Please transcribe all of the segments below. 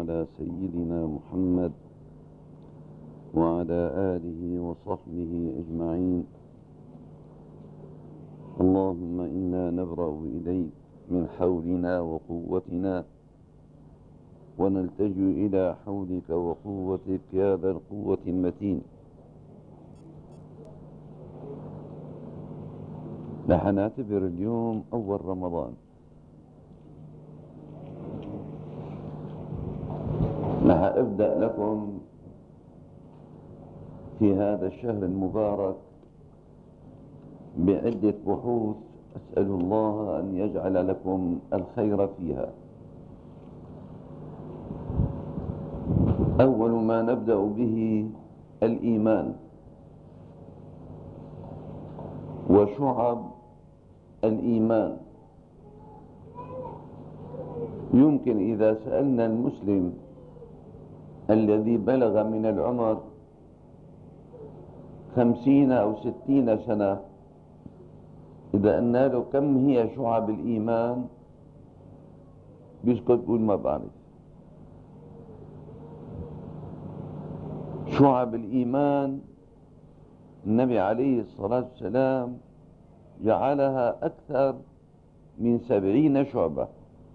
على سيدنا محمد وعلى آله وصحبه أجمعين. اللهم إنا نبرأ إليك من حولنا وقوتنا ونلتجئ إلى حولك وقوتك يا ذا القوة المتين. رح نعتبر اليوم أول رمضان. رح أبدأ لكم في هذا الشهر المبارك بعدة بحوث أسأل الله أن يجعل لكم الخير فيها. أول ما نبدأ به الإيمان وشعب الإيمان. يمكن إذا سألنا المسلم الذي بلغ من العمر 50 أو 60 سنة، إذا قلنا له كم هي شعب الإيمان بيسكت يقول ما بعرف. شعب الإيمان النبي عليه الصلاة والسلام جعلها أكثر من 70 شعبة.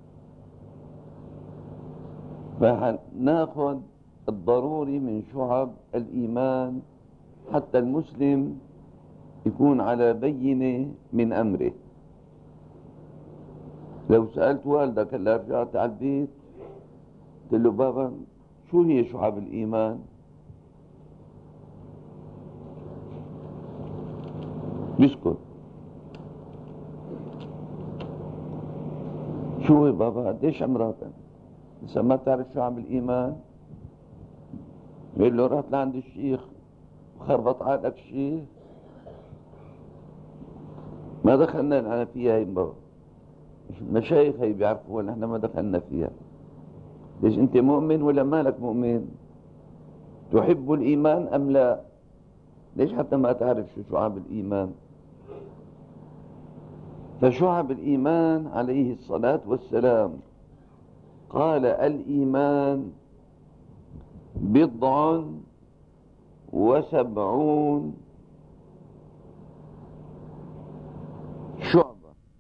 فنأخذ الضروري من شعب الإيمان حتى المسلم يكون على بينة من أمره. لو سألت والدك هلا رجعت على البيت قلت له بابا شو هي شعب الإيمان؟ بيسكت. شو يا بابا قديش عمرك؟ لسه ما تعرف شعب الإيمان؟ يقول له رحت لعند الشيخ وخربط عقلك الشيخ. ما دخلنا نحن فيها هي بابا، المشايخ هي بيعرفوا ولا نحن ما دخلنا فيها. ليش انت مؤمن ولا مالك مؤمن؟ تحب الإيمان أم لا؟ ليش حتى ما تعرف شو شعب الإيمان؟ فشعب الإيمان عليه الصلاة والسلام قال الإيمان 70 شعبة.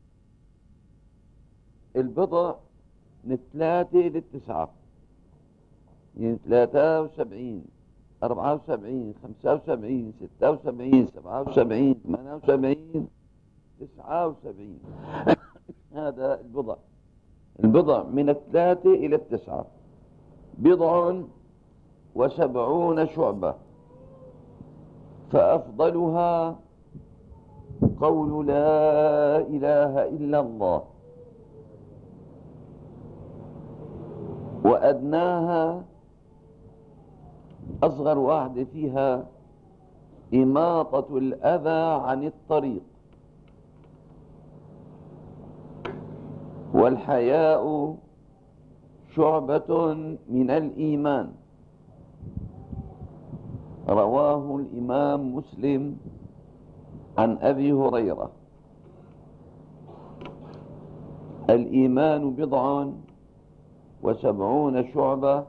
البضع من 3 إلى 9، يعني 73 74 75 76 77 78 79. هذا البضع من 3 إلى 9، 70 شعبة. فأفضلها قول لا إله إلا الله، وأدناها أصغر واحدة فيها إماطة الأذى عن الطريق، والحياء شعبة من الإيمان. رواه الإمام مسلم عن أبي هريرة. الإيمان 70 شعبة،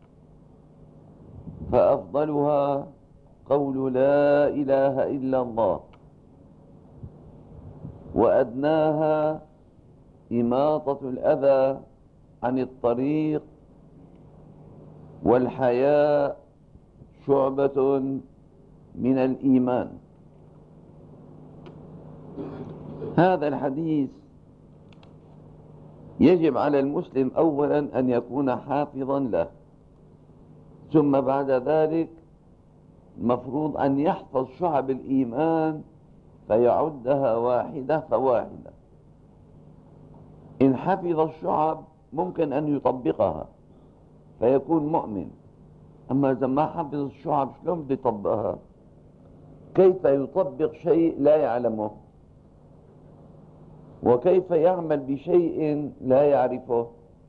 فأفضلها قول لا إله إلا الله، وأدناها إماطة الأذى عن الطريق، والحياء شعبة من الإيمان. هذا الحديث يجب على المسلم أولا أن يكون حافظا له، ثم بعد ذلك مفروض أن يحفظ شعب الإيمان فيعدها واحدة فواحدة. إن حفظ الشعب ممكن أن يطبقها فيكون مؤمن، أما إذا ما حفظ الشعب شلون بده يطبقها؟ كيف يطبق شيء لا يعلمه؟ وكيف يعمل بشيء لا يعرفه؟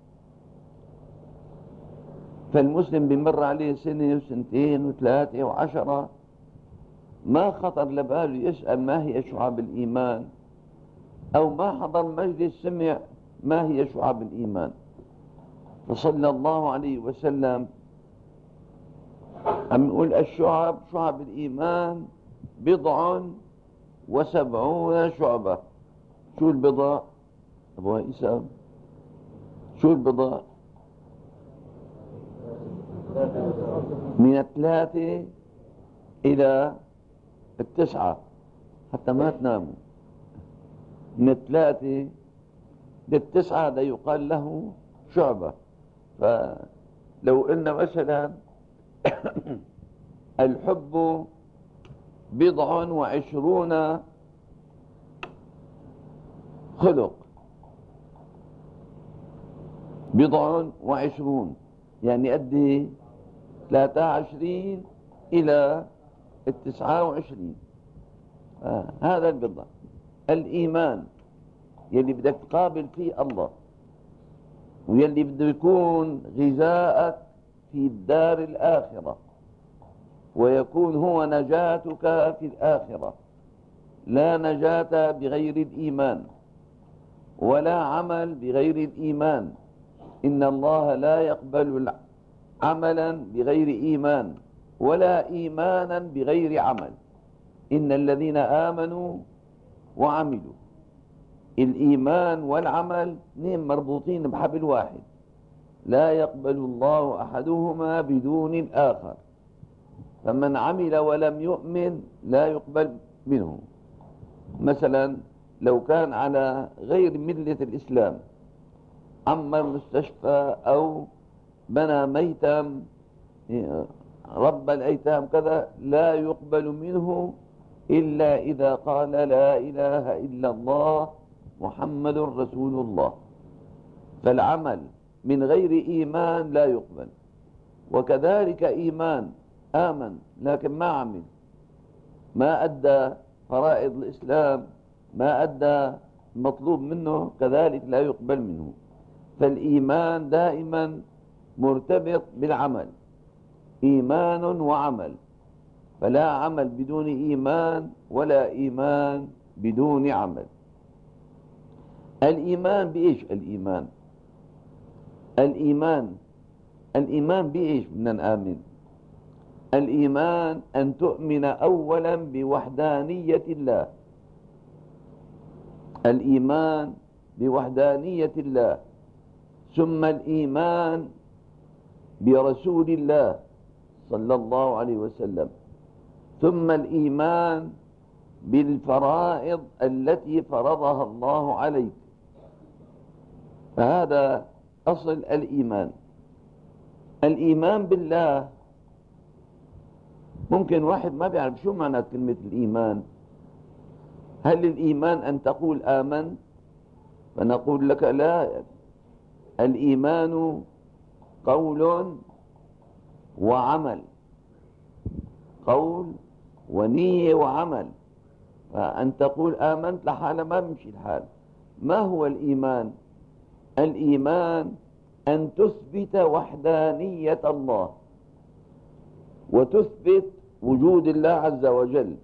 فالمسلم بمر عليه سنة وسنتين وثلاثة و10 ما خطر لباله يسأل ما هي شعب الإيمان، أو ما حضر مجلس سمع ما هي شعب الإيمان. فصلى الله عليه وسلم عم يقول شعب الإيمان 70 شعبة. شو البضع أبو هيثم؟ شو البضع؟ من 3 إلى 9 حتى ما تناموا. من 3 ل9 هذا يقال له شعبة. فلو قلنا مثلا الحب 20 خلق، 20 يعني قد 23 إلى 29. هذا البضع. الإيمان يلي بدك تقابل فيه الله، ويلي بده يكون غذاءك في الدار الآخرة، ويكون هو نجاتك في الآخرة. لا نجاة بغير الإيمان، ولا عمل بغير الإيمان. إن الله لا يقبل عملا بغير إيمان، ولا إيمانا بغير عمل. إن الذين آمنوا وعملوا، الإيمان والعمل اثنين مربوطين بحبل واحد، لا يقبل الله أحدهما بدون الآخر. فمن عمل ولم يؤمن لا يقبل منه. مثلا لو كان على غير ملة الإسلام، عمر مستشفى أو بنى ميتم، رب الأيتام كذا، لا يقبل منه إلا إذا قال لا إله إلا الله محمد رسول الله. فالعمل من غير إيمان لا يقبل. وكذلك إيمان آمن لكن ما عمل، ما أدى فرائض الإسلام، ما أدى المطلوب منه، كذلك لا يقبل منه. فالإيمان دائما مرتبط بالعمل، إيمان وعمل. فلا عمل بدون إيمان، ولا إيمان بدون عمل. الإيمان بإيش؟ الإيمان بإيش بدنا نآمن؟ الإيمان أن تؤمن أولا بوحدانية الله، الإيمان بوحدانية الله، ثم الإيمان برسول الله صلى الله عليه وسلم، ثم الإيمان بالفرائض التي فرضها الله عليك. فهذا أصل الإيمان. الإيمان بالله، ممكن واحد ما بيعرف شو معنى كلمة الإيمان. هل الإيمان أن تقول آمن؟ فنقول لك لا، الإيمان قول وعمل، قول ونية وعمل. فأن تقول آمنت لحالة ما بيمشي الحال. ما هو الإيمان؟ الإيمان أن تثبت وحدانية الله، وتثبت وجود الله عز وجل،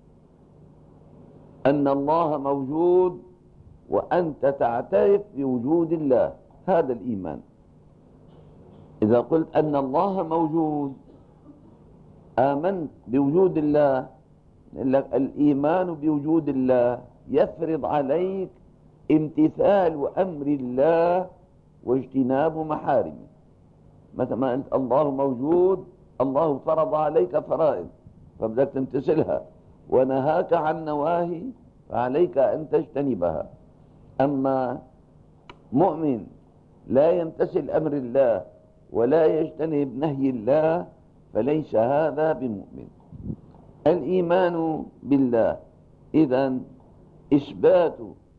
أن الله موجود وأنت تعترف بوجود الله. هذا الإيمان. إذا قلت أن الله موجود، آمنت بوجود الله، الإيمان بوجود الله يفرض عليك امتثال أمر الله واجتناب محارمه. متى ما أنت الله موجود، الله فرض عليك فرائض فبدك تمتثلها، ونهاك عن نواهي فعليك أن تجتنبها. أما مؤمن لا يمتثل أمر الله ولا يجتنب نهي الله فليس هذا بمؤمن. الإيمان بالله إذن إثبات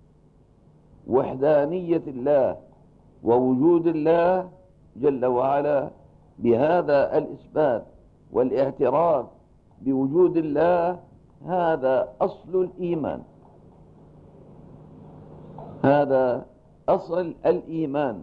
وحدانية الله ووجود الله جل وعلا. بهذا الإثبات والاعتراف بوجود الله، هذا أصل الإيمان، هذا أصل الإيمان.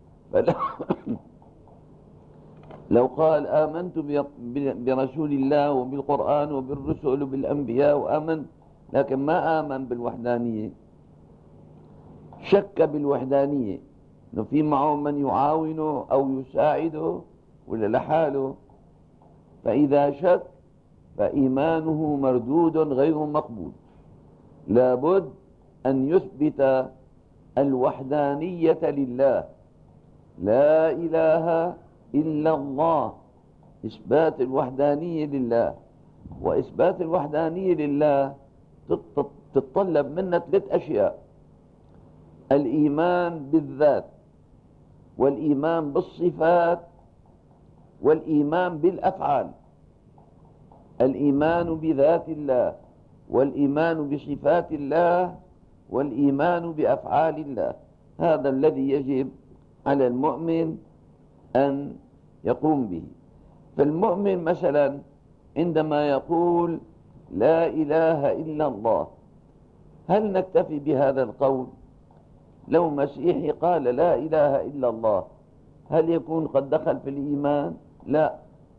لو قال آمنت برسول الله وبالقرآن وبالرسل وبالأنبياء وآمن، لكن ما آمن بالوحدانية، شك بالوحدانية، إنه في معه من يعاونه أو يساعده ولا لحاله. فإذا شك فإيمانه مردود غير مقبول. لابد أن يثبت الوحدانية لله، لا إله إلا الله، إثبات الوحدانية لله. وإثبات الوحدانية لله تتطلب منا 3 أشياء: الإيمان بالذات، والإيمان بالصفات، والإيمان بالأفعال. الإيمان بذات الله، والإيمان بصفات الله، والإيمان بأفعال الله. هذا الذي يجب على المؤمن أن يقوم به. فالمؤمن مثلا عندما يقول لا إله إلا الله، هل نكتفي بهذا القول؟ لو مسيحي قال لا إله إلا الله، هل يكون قد دخل في الإيمان؟ لا.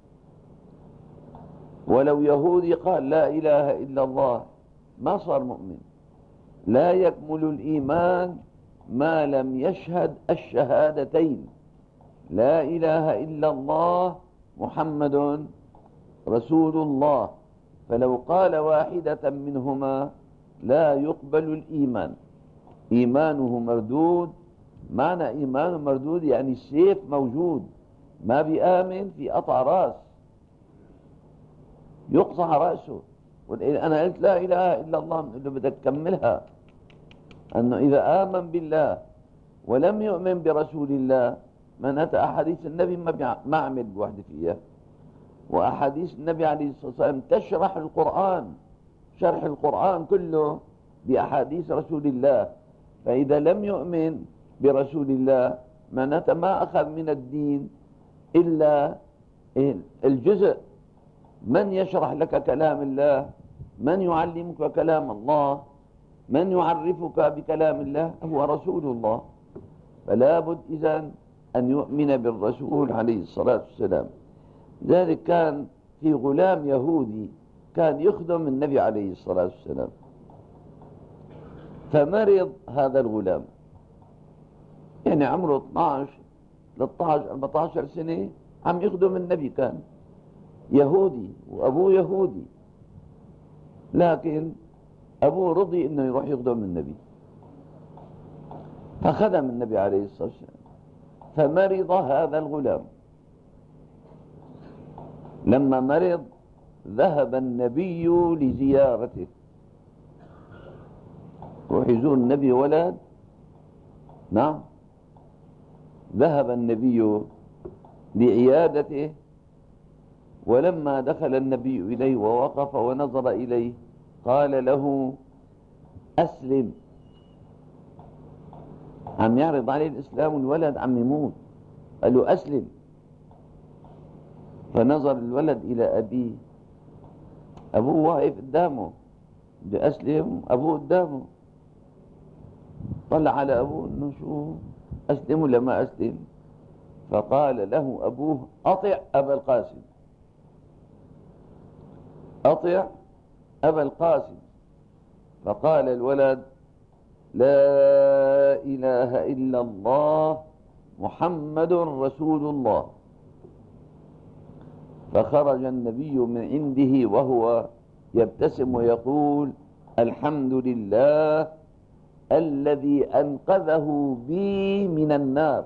ولو يهودي قال لا إله إلا الله ما صار مؤمن. لا يكمل الإيمان ما لم يشهد الشهادتين: لا إله إلا الله محمد رسول الله. فلو قال واحدة منهما لا يقبل الإيمان، إيمانه مردود. معنى إيمانه مردود يعني السيف موجود، ما بيآمن في قطع رأس، يقطع رأسه. أنا قلت لا إله إلا الله، اللي بدك تكملها أنه إذا آمن بالله ولم يؤمن برسول الله، معناتها أحاديث النبي ما عمل بوحدة فيها. وأحاديث النبي عليه الصلاة والسلام تشرح القرآن، شرح القرآن كله بأحاديث رسول الله. فإذا لم يؤمن برسول الله معناتها ما أخذ من الدين إلا الجزء. من يشرح لك كلام الله، من يعلمك كلام الله، من يعرفك بكلام الله هو رسول الله. فلا بد إذن أن يؤمن بالرسول عليه الصلاة والسلام. ذلك كان في غلام يهودي كان يخدم النبي عليه الصلاة والسلام، فمرض هذا الغلام، يعني عمره 12 13 14 سنة عم يخدم النبي، كان يهودي وأبوه يهودي، لكن أبوه رضي إنه يروح يخدم النبي، فخدم النبي عليه الصلاة والسلام. فمرض هذا الغلام. لما مرض ذهب النبي لزيارته، روح يزور النبي ولد. نعم، ذهب النبي لعيادته، ولما دخل النبي إليه ووقف ونظر إليه قال له أسلم. عم يعرض عليه الإسلام والولد عم يموت، قال له أسلم. فنظر الولد إلى أبيه، أبوه واقف قدامه بده أسلم، أبوه قدامه. طلع على أبوه إنه شو أسلم ولا ما أسلم؟ فقال له أبوه أطع أبا القاسم، أطع أبا القاسم. فقال الولد لا إله إلا الله محمد رسول الله. فخرج النبي من عنده وهو يبتسم ويقول الحمد لله الذي أنقذه بي من النار،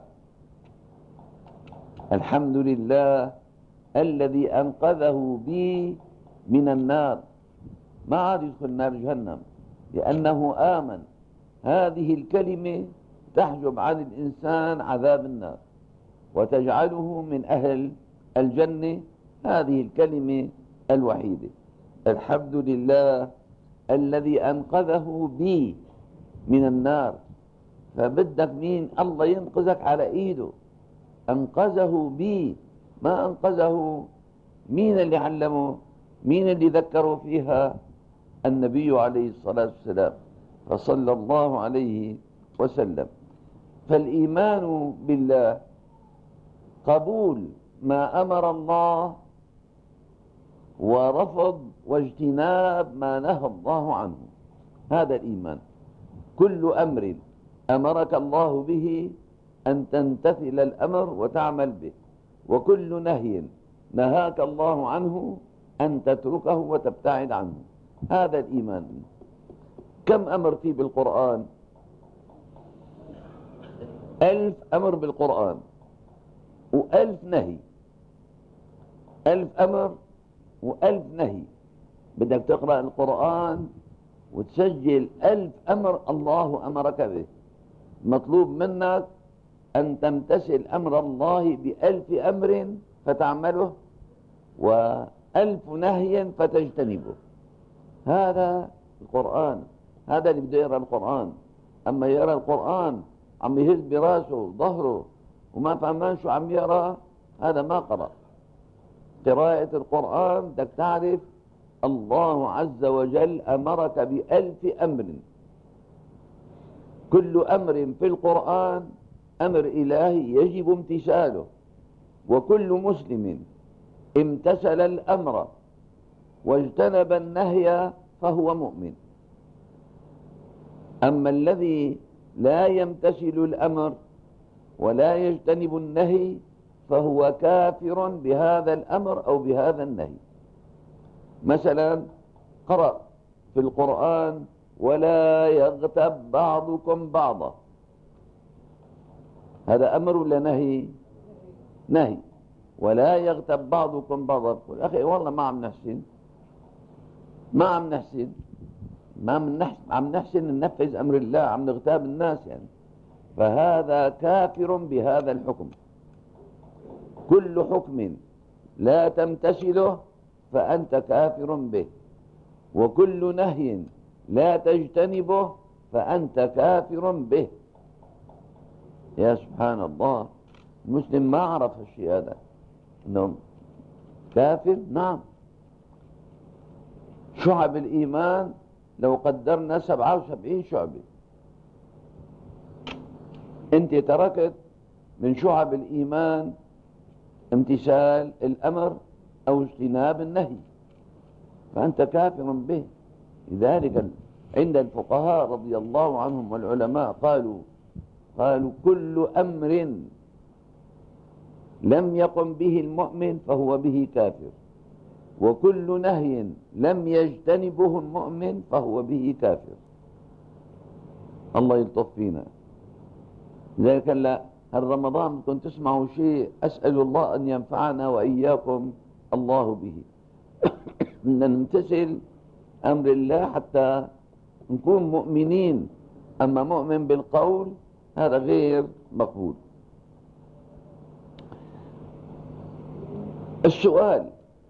الحمد لله الذي أنقذه بي من النار. ما عاد يدخل نار جهنم لأنه آمن. هذه الكلمة تحجب عن الإنسان عذاب النار وتجعله من أهل الجنة. هذه الكلمة الوحيدة، الحمد لله الذي أنقذه بي من النار. فبدك مين؟ الله ينقذك على إيده. أنقذه بي، ما أنقذه مين اللي علمه؟ مين اللي ذكروا فيها؟ النبي عليه الصلاة والسلام، فصلى الله عليه وسلم. فالإيمان بالله قبول ما أمر الله ورفض واجتناب ما نهى الله عنه، هذا الإيمان. كل أمر أمرك الله به أن تمتثل الأمر وتعمل به، وكل نهي نهاك الله عنه أن تتركه وتبتعد عنه. هذا الإيمان. كم أمر فيه بالقرآن؟ 1000 أمر بالقرآن و1000 نهي. 1000 أمر و1000 نهي. بدك تقرأ القرآن وتسجل 1000 أمر الله أمرك به. مطلوب منك أن تمتثل أمر الله ب1000 أمر فتعمله، و1000 نهي فتجتنبه. هذا القرآن. هذا اللي بده يقرأ القرآن. أما يرى القرآن عم يهز براسه وظهره وما فهمان شو عم يقرأ، هذا ما قرأ. قراءة القرآن بدك تعرف الله عز وجل أمرك ب1000 أمر. كل أمر في القرآن أمر إلهي يجب امتثاله، وكل مسلم امتثل الأمر واجتنب النهي فهو مؤمن. أما الذي لا يمتثل الأمر ولا يجتنب النهي فهو كافر بهذا الأمر أو بهذا النهي. مثلا قرأ في القرآن ولا يغتب بعضكم بعضا، هذا أمر ولا نهي؟ نهي. ولا يغتب بعضكم بعضا. أخي والله ما عم نحسن، ما عم نحسن، عم نحسن ننفذ أمر الله، عم نغتاب الناس يعني. فهذا كافر بهذا الحكم. كل حكم لا تمتثله فأنت كافر به، وكل نهي لا تجتنبه فأنت كافر به. يا سبحان الله، المسلم ما عرف الشيء هذا، انه كافر. نعم. شعب الإيمان لو قدرنا 77 شعبة. انت تركت من شعب الإيمان امتثال الأمر أو اجتناب النهي فأنت كافر به. لذلك عند الفقهاء رضي الله عنهم والعلماء قالوا كل أمر لم يقم به المؤمن فهو به كافر، وكل نهي لم يجتنبه المؤمن فهو به كافر. الله يلطف فينا. لذلك هل رمضان كنت تسمعوا شيء أسأل الله أن ينفعنا وإياكم الله به. أن نمتثل أمر الله حتى نكون مؤمنين. أما مؤمن بالقول هذا غير مقبول. السؤال: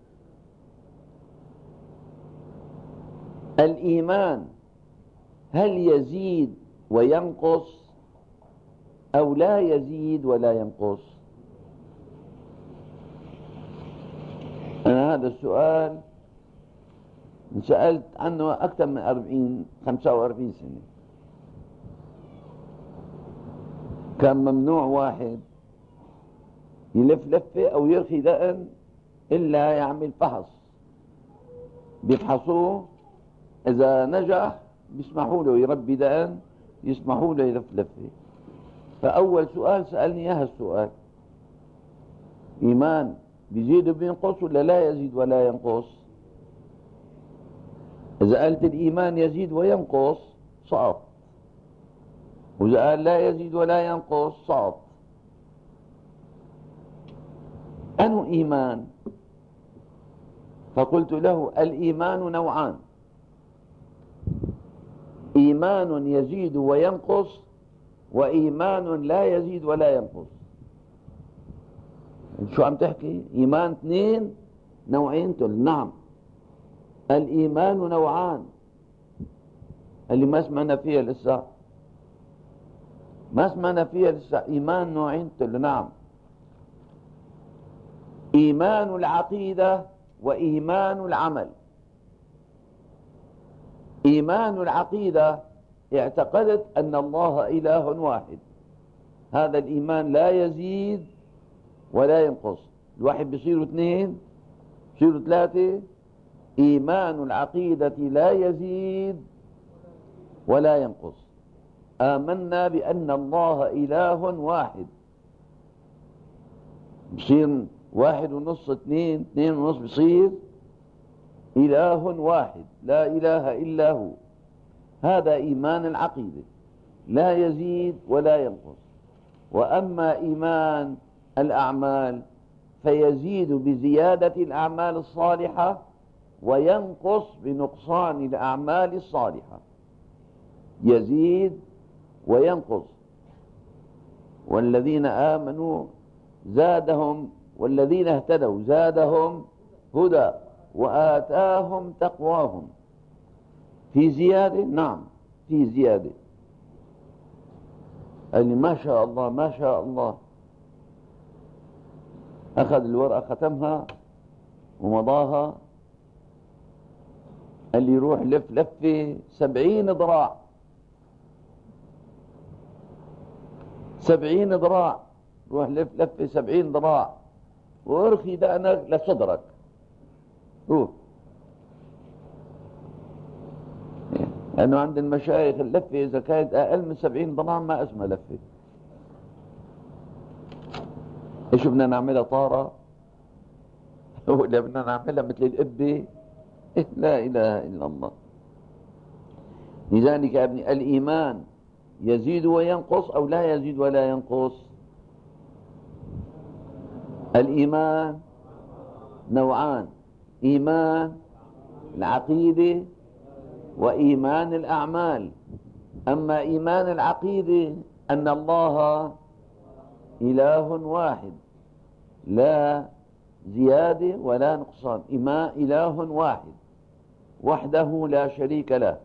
الإيمان هل يزيد وينقص أو لا يزيد ولا ينقص؟ أنا هذا السؤال سألت عنه أكثر من 45 سنة. كان ممنوع واحد يلف لفة أو يرخي دقن إلا يعمل فحص، بيفحصوه، إذا نجح بيسمحوا له يربي دقن، يسمحوا له يلف لفة. فأول سؤال سألني إياه السؤال: إيمان بيزيد وبينقص ولا لا يزيد ولا ينقص؟ إذا قلت الإيمان يزيد وينقص سقط، وإذا قال لا يزيد ولا ينقص سقط. أنه إيمان؟ فقلت له: الإيمان نوعان: إيمان يزيد وينقص، وإيمان لا يزيد ولا ينقص. شو عم تحكي؟ إيمان 2 نوعين؟ نعم، الإيمان نوعان. اللي ما سمعنا فيها لسه، ما سمعنا فيها لسه. إيمان نوعين؟ نعم، إيمان العقيدة وإيمان العمل. إيمان العقيدة: اعتقدت أن الله إله واحد، هذا الإيمان لا يزيد ولا ينقص. الواحد بيصيروا 2، بيصيروا 3. إيمان العقيدة لا يزيد ولا ينقص. آمنا بأن الله إله واحد، بصير 1.5 2.5 بصير إله واحد لا إله إلا هو. هذا إيمان العقيدة، لا يزيد ولا ينقص. وأما إيمان الأعمال فيزيد بزيادة الأعمال الصالحة وينقص بنقصان الأعمال الصالحة، يزيد وينقص. والذين آمنوا زادهم، والذين اهتدوا زادهم هدى وآتاهم تقواهم. في زيادة؟ نعم في زيادة. اللي ما شاء الله ما شاء الله أخذ الورقة ختمها ومضاها، اللي يروح لف لفة 70 ذراع، 70 ذراع، روح لف لفة 70 ذراع وارخي دقنك لصدرك، روح. لأنه عند المشايخ اللفة إذا كانت أقل من 70 ذراع ما اسمها لفة. إيش بدنا نعملها طارة ولا بدنا نعملها مثل الإبة؟ لا إله إلا الله. لذلك يا ابني الإيمان يزيد وينقص أو لا يزيد ولا ينقص؟ الإيمان نوعان: إيمان العقيدة وإيمان الأعمال. أما إيمان العقيدة أن الله إله واحد لا زيادة ولا نقصان، إله واحد وحده لا شريك له.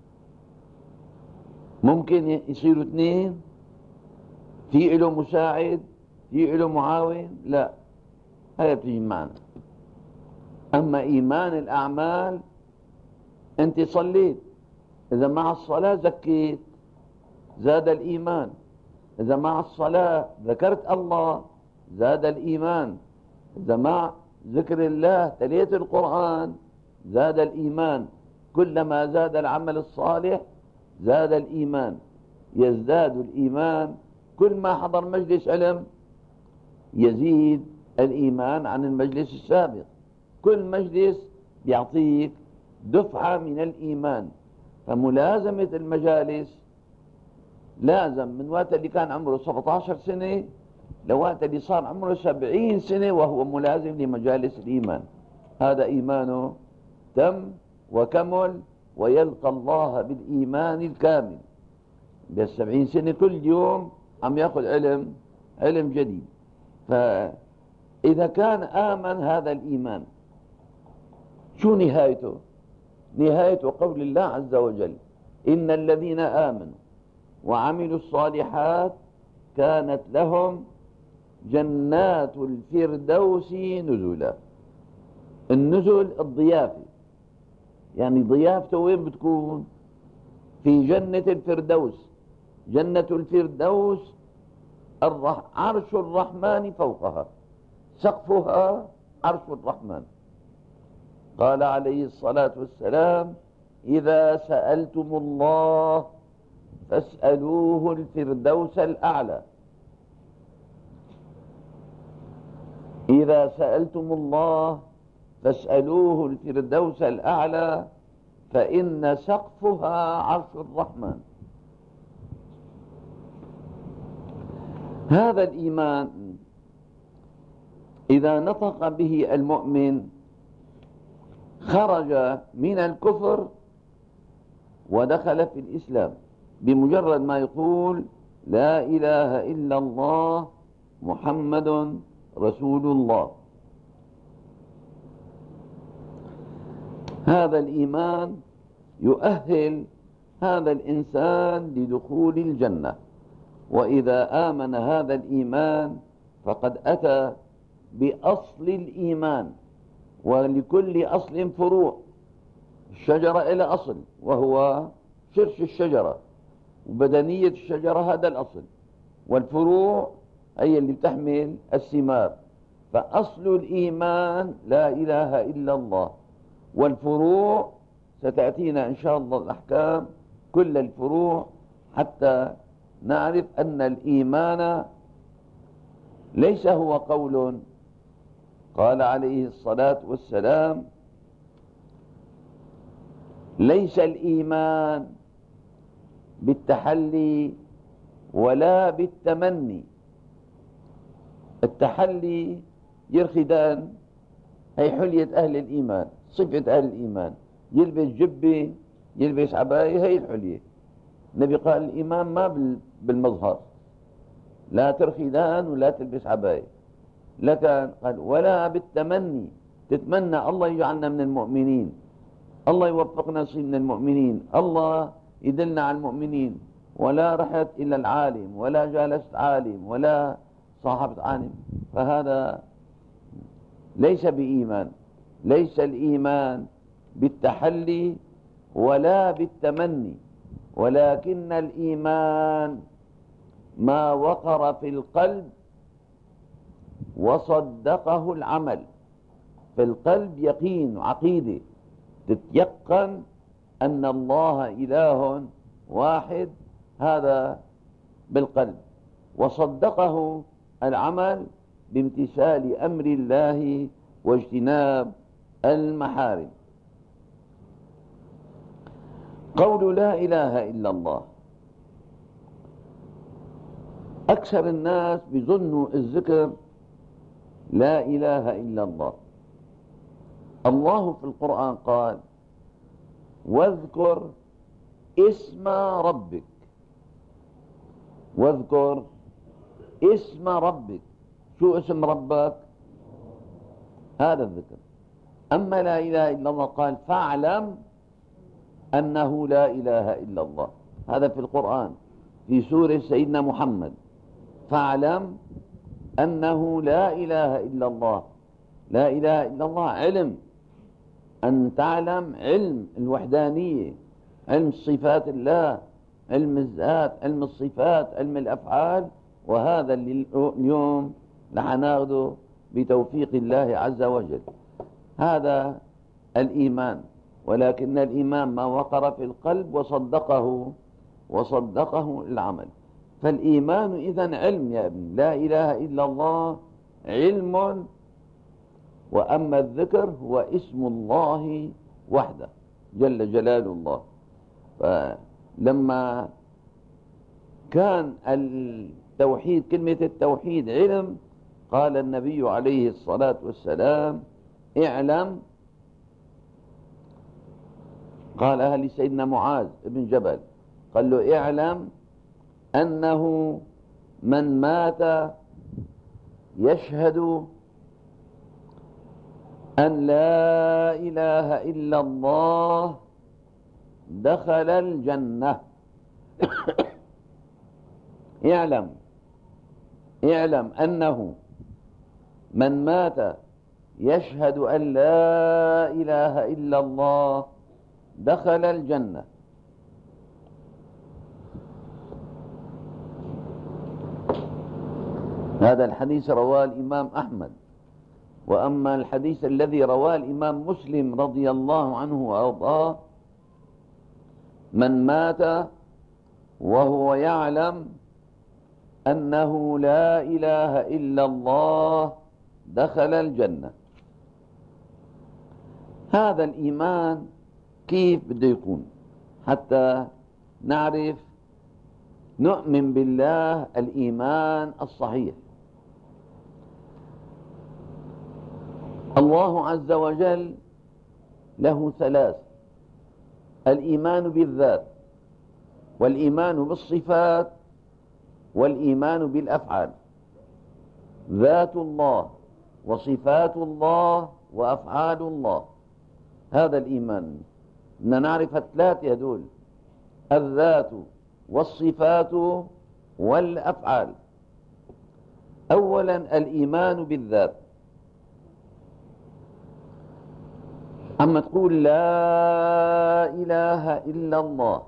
ممكن يصيروا اثنين، في له مساعد في له معاون؟ لا، هذا بتيجي معنا. أما إيمان الأعمال أنت صليت، إذا مع الصلاة زكيت زاد الإيمان، إذا مع الصلاة ذكرت الله زاد الإيمان، إذا مع ذكر الله تليت القرآن زاد الإيمان. كلما زاد العمل الصالح زاد الإيمان، يزداد الإيمان. كل ما حضر مجلس علم يزيد الإيمان عن المجلس السابق، كل مجلس بيعطيك دفعة من الإيمان. فملازمة المجالس لازم من وقت اللي كان عمره 17 سنة لوقت اللي صار عمره 70 سنة وهو ملازم لمجالس الإيمان. هذا إيمانه تم وكمل ويلقى الله بالإيمان الكامل. ب70 سنة كل يوم عم يأخذ علم جديد. فإذا كان آمن هذا الإيمان شو نهايته؟ نهاية قول الله عز وجل: إن الذين آمنوا وعملوا الصالحات كانت لهم جنات الفردوس نزلا. النزل الضيافة، يعني ضيافته وين بتكون؟ في جنة الفردوس. جنة الفردوس عرش الرحمن فوقها، سقفها عرش الرحمن. قال عليه الصلاة والسلام: إذا سألتم الله فاسألوه الفردوس الأعلى. إذا سألتم الله فاسألوه الفردوس الأعلى فإن سقفها عرش الرحمن. هذا الإيمان إذا نطق به المؤمن خرج من الكفر ودخل في الإسلام بمجرد ما يقول: لا إله إلا الله محمد رسول الله. هذا الإيمان يؤهل هذا الإنسان لدخول الجنة. وإذا آمن هذا الإيمان فقد أتى بأصل الإيمان، ولكل أصل فروع. الشجرة إلى أصل وهو شرش الشجرة، وبدنية الشجرة هذا الأصل، والفروع هي اللي بتحمل الثمار. فأصل الإيمان لا إله إلا الله، والفروع ستأتينا إن شاء الله الأحكام. كل الفروع حتى نعرف أن الإيمان ليس هو قول. قال عليه الصلاة والسلام: ليس الإيمان بالتحلي ولا بالتمني. التحلي يرخدان، هي حلية أهل الإيمان، صفة أهل الإيمان، يلبس جبة يلبس عباية، هي الحلية. النبي قال الإيمان ما بالمظهر، لا ترخدان ولا تلبس عباية. لكن قال ولا بالتمني، تتمنى الله يجعلنا من المؤمنين، الله يوفقنا نصير من المؤمنين، الله يدلنا على المؤمنين. ولا رحت إلى العالم ولا جالست عالم ولا صاحبت عالم، فهذا ليس بإيمان. ليس الإيمان بالتحلي ولا بالتمني، ولكن الإيمان ما وقر في القلب وصدقه العمل. في القلب يقين وعقيدة، تتيقن أن الله إله واحد، هذا بالقلب، وصدقه العمل بامتثال أمر الله واجتناب المحارم. قول لا إله إلا الله، أكثر الناس بيظنوا الذكر لا إله إلا الله. الله في القرآن قال: واذكر اسم ربك. واذكر اسم ربك. شو اسم ربك؟ هذا الذكر. أما لا إله إلا الله قال: فاعلم أنه لا إله إلا الله. هذا في القرآن في سورة سيدنا محمد: فاعلم أنه لا إله إلا الله. لا إله إلا الله علم، أن تعلم علم الوحدانية، علم صفات الله، علم الذات، علم الصفات، علم الأفعال. وهذا اللي اليوم ناخذه بتوفيق الله عز وجل. هذا الإيمان، ولكن الإيمان ما وقر في القلب وصدقه العمل. فالإيمان إذن علم يا ابني، لا إله إلا الله علم، وأما الذكر هو اسم الله وحده جل جلال الله. فلما كان التوحيد، كلمة التوحيد علم، قال النبي عليه الصلاة والسلام: اعلم، قال أهل سيدنا معاذ بن جبل، قال له: اعلم أنه من مات يشهد أن لا إله إلا الله دخل الجنة. اعلم أنه من مات يشهد أن لا إله إلا الله دخل الجنة. هذا الحديث رواه الإمام أحمد. وأما الحديث الذي رواه الإمام مسلم رضي الله عنه وأرضاه: من مات وهو يعلم أنه لا إله إلا الله دخل الجنة. هذا الإيمان كيف بده يكون حتى نعرف نؤمن بالله الإيمان الصحيح؟ الله عز وجل له ثلاث: الإيمان بالذات، والإيمان بالصفات، والإيمان بالأفعال. ذات الله وصفات الله وأفعال الله، هذا الإيمان. بدنا نعرف الثلاثة هذول: الذات والصفات والأفعال. أولا الإيمان بالذات. أما تقول لا إله إلا الله،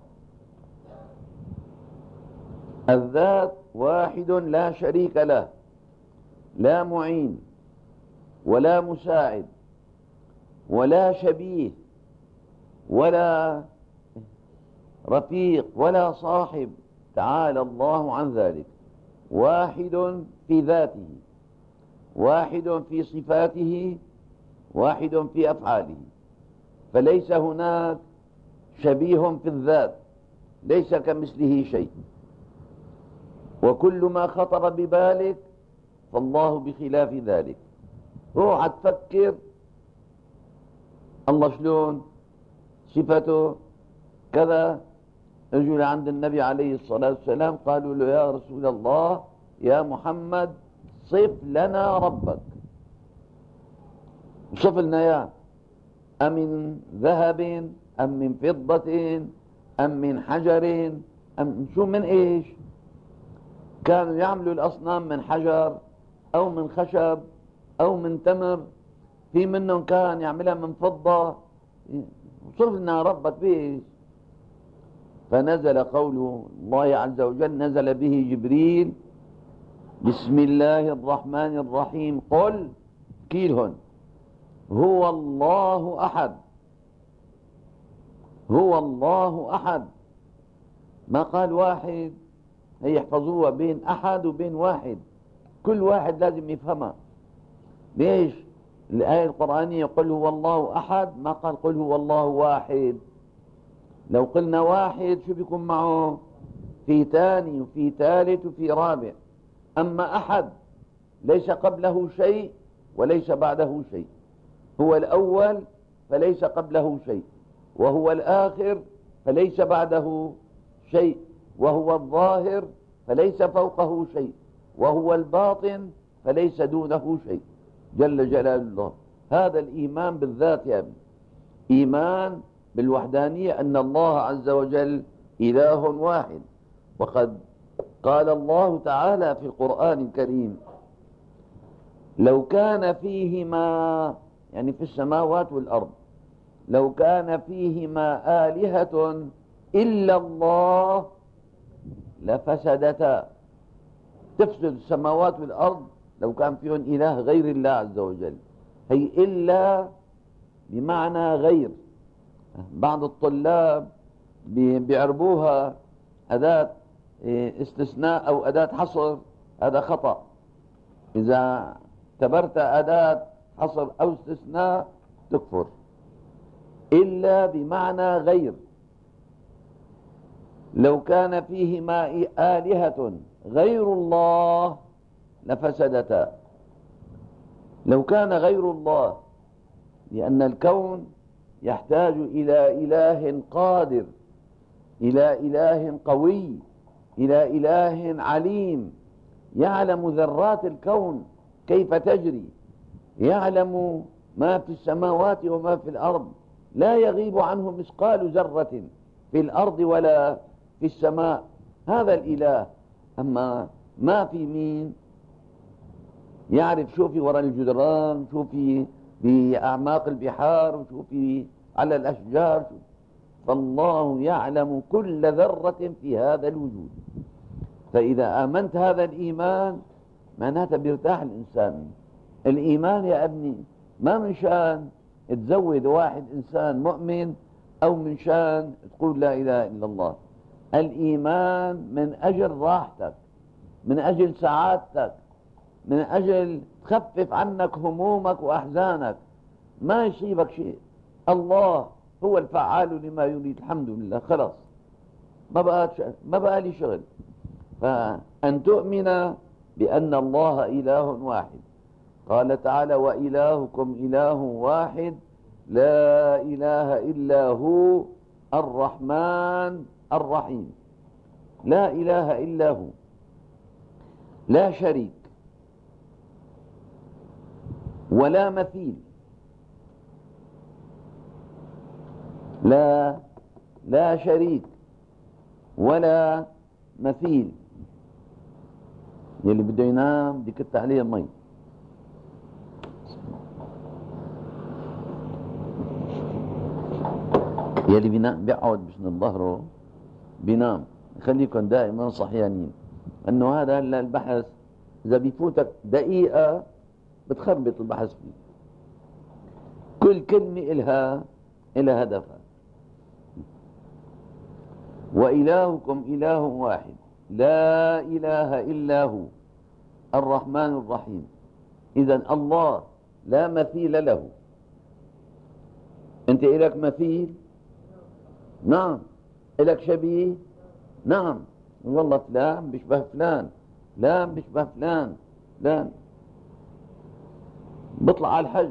الذات واحد لا شريك له، لا معين ولا مساعد ولا شبيه ولا رفيق ولا صاحب تعالى الله عن ذلك، واحد في ذاته، واحد في صفاته، واحد في أفعاله، فليس هناك شبيه في الذات، ليس كمثله شيء. وكل ما خطر ببالك فالله بخلاف ذلك. اوعى تفكر الله شلون صفته كذا. رجل عند النبي عليه الصلاة والسلام قالوا له يا رسول الله يا محمد صف لنا ربك. صف لنا اياه، أمن ذهب أم من فضة أم من حجر أم شو من ايش؟ كانوا يعملوا الأصنام من حجر أو من خشب أو من تمر، في منهم كان يعملها من فضة. صف لنا ربك بإيش؟ فنزل قول الله عز وجل، نزل به جبريل بسم الله الرحمن الرحيم قل كيلهن هو الله أحد. هو الله أحد، ما قال واحد. هي يحفظوها بين أحد وبين واحد، كل واحد لازم يفهمها. ليش الآية القرآنية قل هو الله أحد، ما قال قل هو الله واحد؟ لو قلنا واحد شو بيكون معه؟ في ثاني وفي ثالث وفي رابع. أما أحد ليس قبله شيء وليس بعده شيء، هو الأول فليس قبله شيء، وهو الآخر فليس بعده شيء، وهو الظاهر فليس فوقه شيء، وهو الباطن فليس دونه شيء، جل جلال الله. هذا الإيمان بالذات يا ابني، إيمان بالوحدانية، أن الله عز وجل إله واحد. وقد قال الله تعالى في القرآن الكريم لو كان فيهما، يعني في السماوات والأرض، لو كان فيهما آلهة إلا الله لفسدتا. تفسد السماوات والأرض لو كان فيهم إله غير الله عز وجل. هي إلا بمعنى غير. بعض الطلاب بيعربوها أداة استثناء أو أداة حصر، هذا خطأ. إذا اعتبرت أداة حصر أو استثناء تكفر. إلا بمعنى غير. لو كان فيهما آلهة غير الله لفسدتا. لو كان غير الله، لأن الكون يحتاج إلى إله قادر، إلى إله قوي، إلى إله عليم يعلم ذرات الكون كيف تجري، يعلم ما في السماوات وما في الأرض، لا يغيب عنه مثقال ذرة في الأرض ولا في السماء. هذا الإله. أما ما في مين يعرف شو في وراء الجدران، شو في أعماق البحار، وشو في على الأشجار. فالله يعلم كل ذرة في هذا الوجود. فإذا آمنت هذا الإيمان معناتها بيرتاح الإنسان. الإيمان يا ابني ما من شان تزود واحد إنسان مؤمن أو من شان تقول لا إله إلا الله. الإيمان من أجل راحتك، من أجل سعادتك، من أجل تخفف عنك همومك وأحزانك، ما يصيبك شيء. الله هو الفعال لما يريد. الحمد لله، خلاص ما بقى لي شغل. فأن تؤمن بأن الله إله واحد. قال تعالى وإلهكم إله واحد لا إله إلا هو الرحمن الرحيم. لا إله إلا هو، لا شريك ولا مثيل. لا شريك ولا مثيل. يلي بده ينام بدي كت عليه مي. يلي بينام بيقعد بسند ظهره بينام. خليكم دائما صحيانين، انه هذا البحث اذا بيفوتك دقيقة بتخربط البحث فيه. كل كلمة إلها هدفها. وإلهكم إله واحد لا إله إلا هو الرحمن الرحيم. إذن الله لا مثيل له. أنت إلك مثيل؟ نعم. إلك شبيه؟ نعم. والله فلان بيشبه فلان، فلان بيشبه فلان، فلان. بطلع على الحج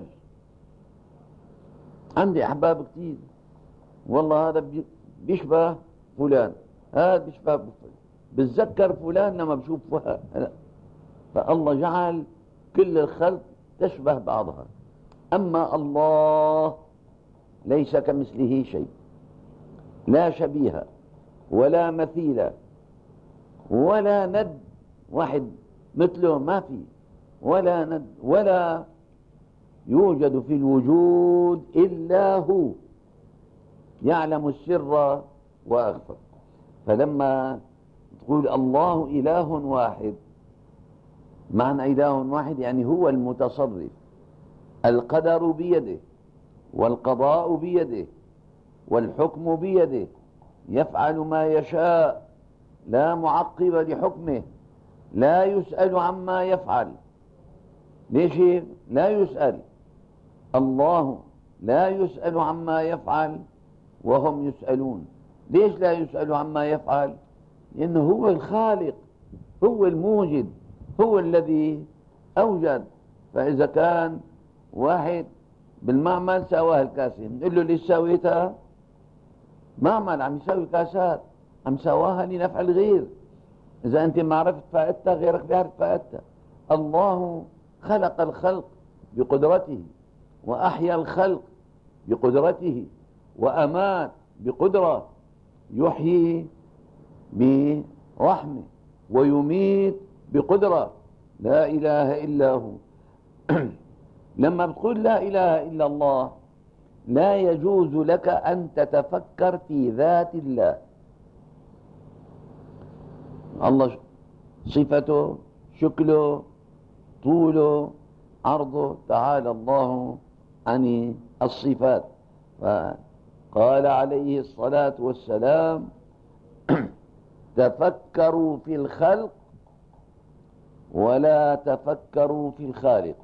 عندي أحباب كتير، والله هذا بيشبه فلان، هذا بيشبه فلان، بتذكر فلان لما بشوف فالله جعل كل الخلق تشبه بعضها. أما الله ليس كمثله شيء، لا شبيه ولا مثيل ولا ند واحد مثله ما في، ولا ند ولا يوجد في الوجود إلا هو، يعلم السر وأخفى. فلما تقول الله إله واحد، معنى إله واحد يعني هو المتصرف، القدر بيده والقضاء بيده والحكم بيده، يفعل ما يشاء، لا معقب لحكمه، لا يسأل عما يفعل. ليش لا يسأل؟ الله لا يسأل عما يفعل وهم يسألون. ليش لا يسأل عما يفعل؟ لأنه هو الخالق، هو الموجد، هو الذي أوجد. فإذا كان واحد بالمعمل سواها الكاسة، نقول له ليش سويتها؟ معمل عم يسوي كاسات، عم سواها لنفع الغير. إذا أنت ما عرفت فائدتها غيرك بيعرف فائدتها. الله خلق الخلق بقدرته، وأحيا الخلق بقدرته، وأمات بقدرة، يحيي برحمه ويميت بقدرة. لا إله إلا هو. لما بتقول لا إله إلا الله لا يجوز لك أن تتفكر في ذات الله. الله صفته، شكله، طوله، عرضه، تعالى الله عن الصفات. فقال عليه الصلاة والسلام تفكروا في الخلق ولا تفكروا في الخالق.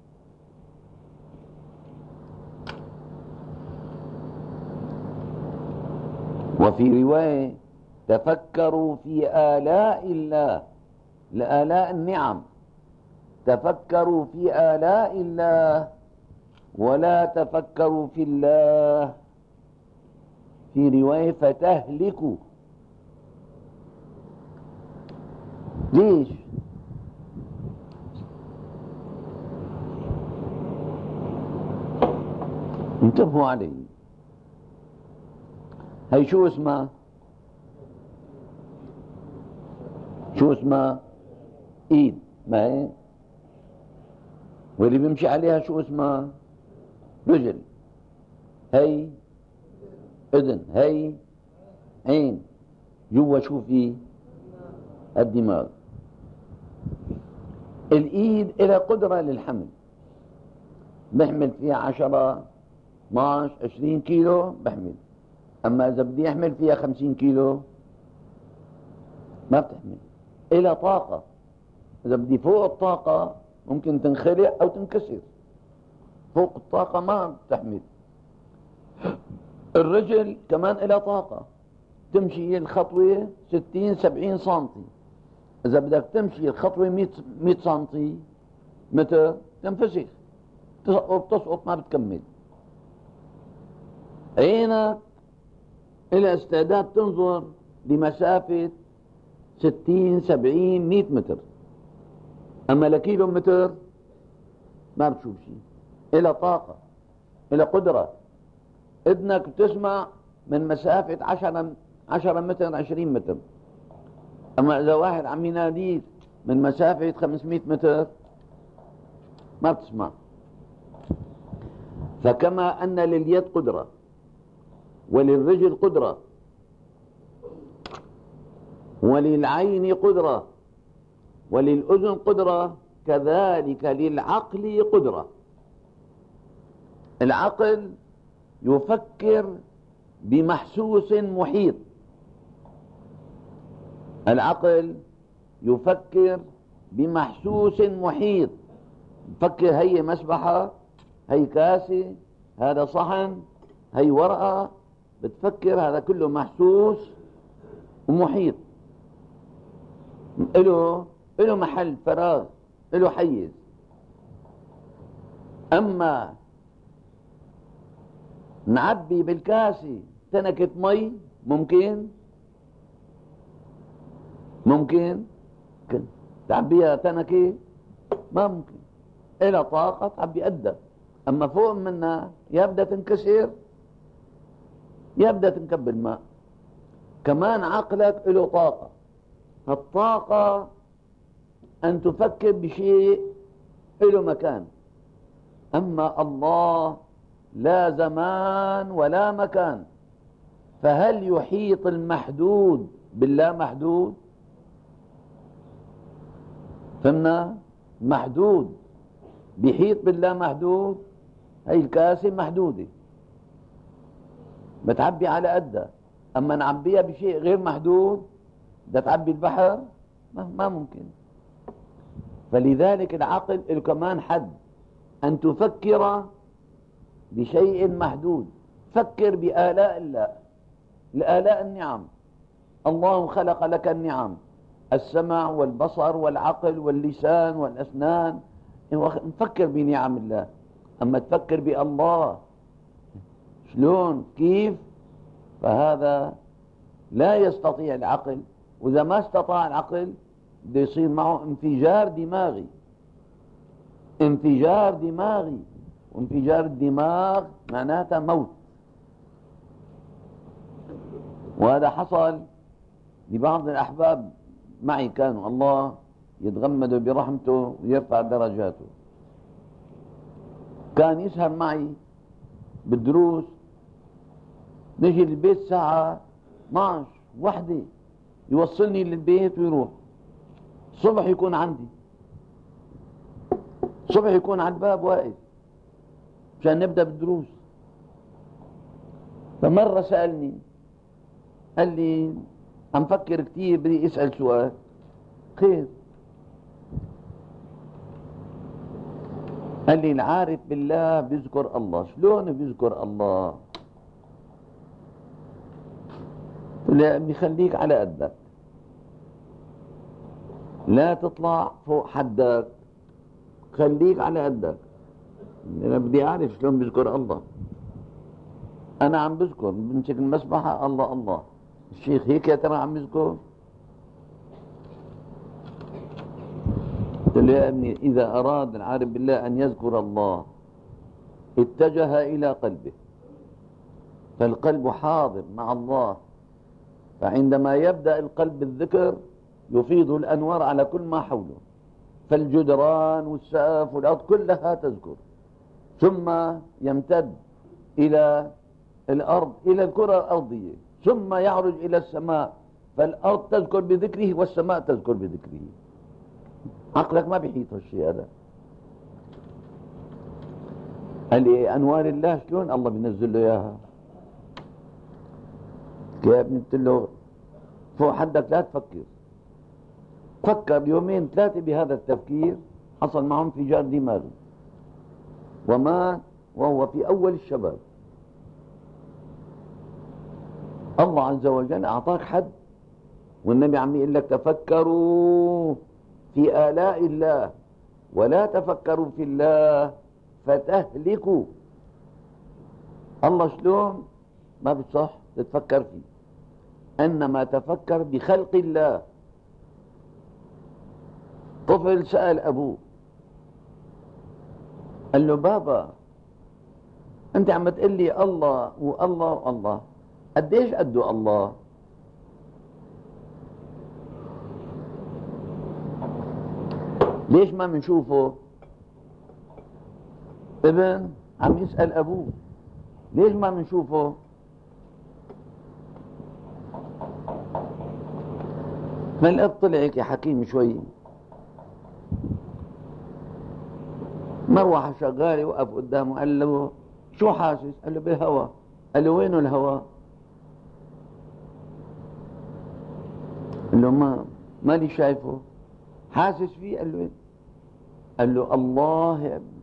وفي رواية تفكروا في آلاء الله، لآلاء النعم، تفكروا في آلاء الله ولا تفكروا في الله. في رواية فتهلكوا. ليش؟ انتبهوا علي. هي شو اسمها؟ شو اسمها؟ ايد، ما هي؟ واللي بيمشي عليها شو اسمها؟ رجل. هي اذن، هي عين، جوا شو في؟ الدماغ. الايد إلى قدرة للحمل، بحمل فيها 10 12 20 كيلو بحمل. اما اذا بدي احمل فيها 50 كيلو ما بتحمل. إلى طاقة، اذا بدي فوق الطاقة ممكن تنخلع او تنكسر، فوق الطاقة ما بتحمل. الرجل كمان إلى طاقة، تمشي الخطوة 60 70 سنتي، إذا بدك تمشي الخطوة 100 سنتي متر تنفسخ، تسقط ما بتكمل. عينك إلى استعداد تنظر لمسافة 60 70 100 متر، أما لكيلو متر ما بتشوف شيء. إلى طاقة، إلى قدرة. إذنك بتسمع من مسافة 10 متر 20 متر، أما إذا واحد عم يناديك من مسافة 500 متر ما بتسمع. فكما أن لليد قدرة وللرجل قدرة وللعين قدرة وللأذن قدرة، كذلك للعقل قدرة. العقل يفكر بمحسوس محيط، العقل يفكر بمحسوس محيط، يفكر هي مسبحة، هي كاسة، هذا صحن، هي ورقة، بتفكر هذا كله محسوس ومحيط، له محل فراغ، له حيز. أما نعبي بالكاسة تنكة مي، ممكن تعبيها تنكة؟ ما ممكن، إلها طاقة تعبي قدها. أما فوق منها يا بدها تنكسر يا بدها تنكب الماء. كمان عقلك له طاقة، الطاقة أن تفكر بشيء له مكان. أما الله لا زمان ولا مكان، فهل يحيط المحدود باللا محدود؟ فهمنا؟ محدود بيحيط باللا محدود. هي الكاسة محدودة بتعبي على قدها، أما نعبيها بشيء غير محدود بدها تعبي البحر ما ممكن. فلذلك العقل له كمان حد، أن تفكر بشيء محدود. فكر بآلاء الله، الآلاء النعم. الله خلق لك النعم، السمع والبصر والعقل واللسان والأسنان، نفكر بنعم الله. أما تفكر بالله شلون كيف، فهذا لا يستطيع العقل. وإذا ما استطاع العقل بده يصير معه انفجار دماغي، وانفجار الدماغ معناتها موت. وهذا حصل لبعض الأحباب معي، كانوا الله يتغمد برحمته ويرفع درجاته. كان يسهر معي بالدروس، نجي للبيت الساعة 12 1 يوصلني للبيت ويروح. الصبح يكون عندي، الصبح يكون على الباب واقف عشان نبدأ بالدروس. فمرة سألني قال لي عم فكر كتير بدي اسأل سؤال. خير؟ قال لي العارف بالله بيذكر الله، شلون بيذكر الله؟ قلت له يا ابني خليك على قدك، لا تطلع فوق حدك، خليك على قدك. انا بدي اعرف شلون بيذكر الله. انا عم بذكر، بمسك المسبحة الله الله، الشيخ هيك يا ترى عم يذكر؟ قلت له يا ابني إذا أراد العارف بالله أن يذكر الله اتجه إلى قلبه، فالقلب حاضر مع الله، فعندما يبدأ القلب بالذكر يفيض الأنوار على كل ما حوله، فالجدران والسقف والأرض كلها تذكر، ثم يمتد إلى الأرض، إلى الكرة الأرضية، ثم يعرج إلى السماء، فالأرض تذكر بذكره والسماء تذكر بذكره. عقلك ما بيحيط هالشيء هذا. قال لي أنوار الله شلون الله بينزل له إياها؟ يا ابني قلت له فوق حدك لا تفكر، فكر يومين 3 بهذا التفكير، حصل معهم انفجار دماغي ومات وهو في أول الشباب. الله عز وجل أعطاك حد، والنبي عم يقول لك تفكروا في آلاء الله ولا تفكروا في الله فتهلكوا. الله شلون؟ ما بتصح تتفكر فيه، إنما تفكر بخلق الله. طفل سأل أبوه قال له بابا أنت عم تقول لي الله والله والله، قديش قدوا الله؟ ليش ما منشوفه؟ ابن عم يسأل أبوه ليش ما منشوفه؟ فالأب طلع هيك حكيم شوي، مروحة شغالة، وقف قدامه قال له شو حاسس؟ قال له بالهواء. قال له وينه الهواء؟ قال قال له ماني شايفه. حاسس فيه؟ قال له إيه؟ قال له الله يا ابني،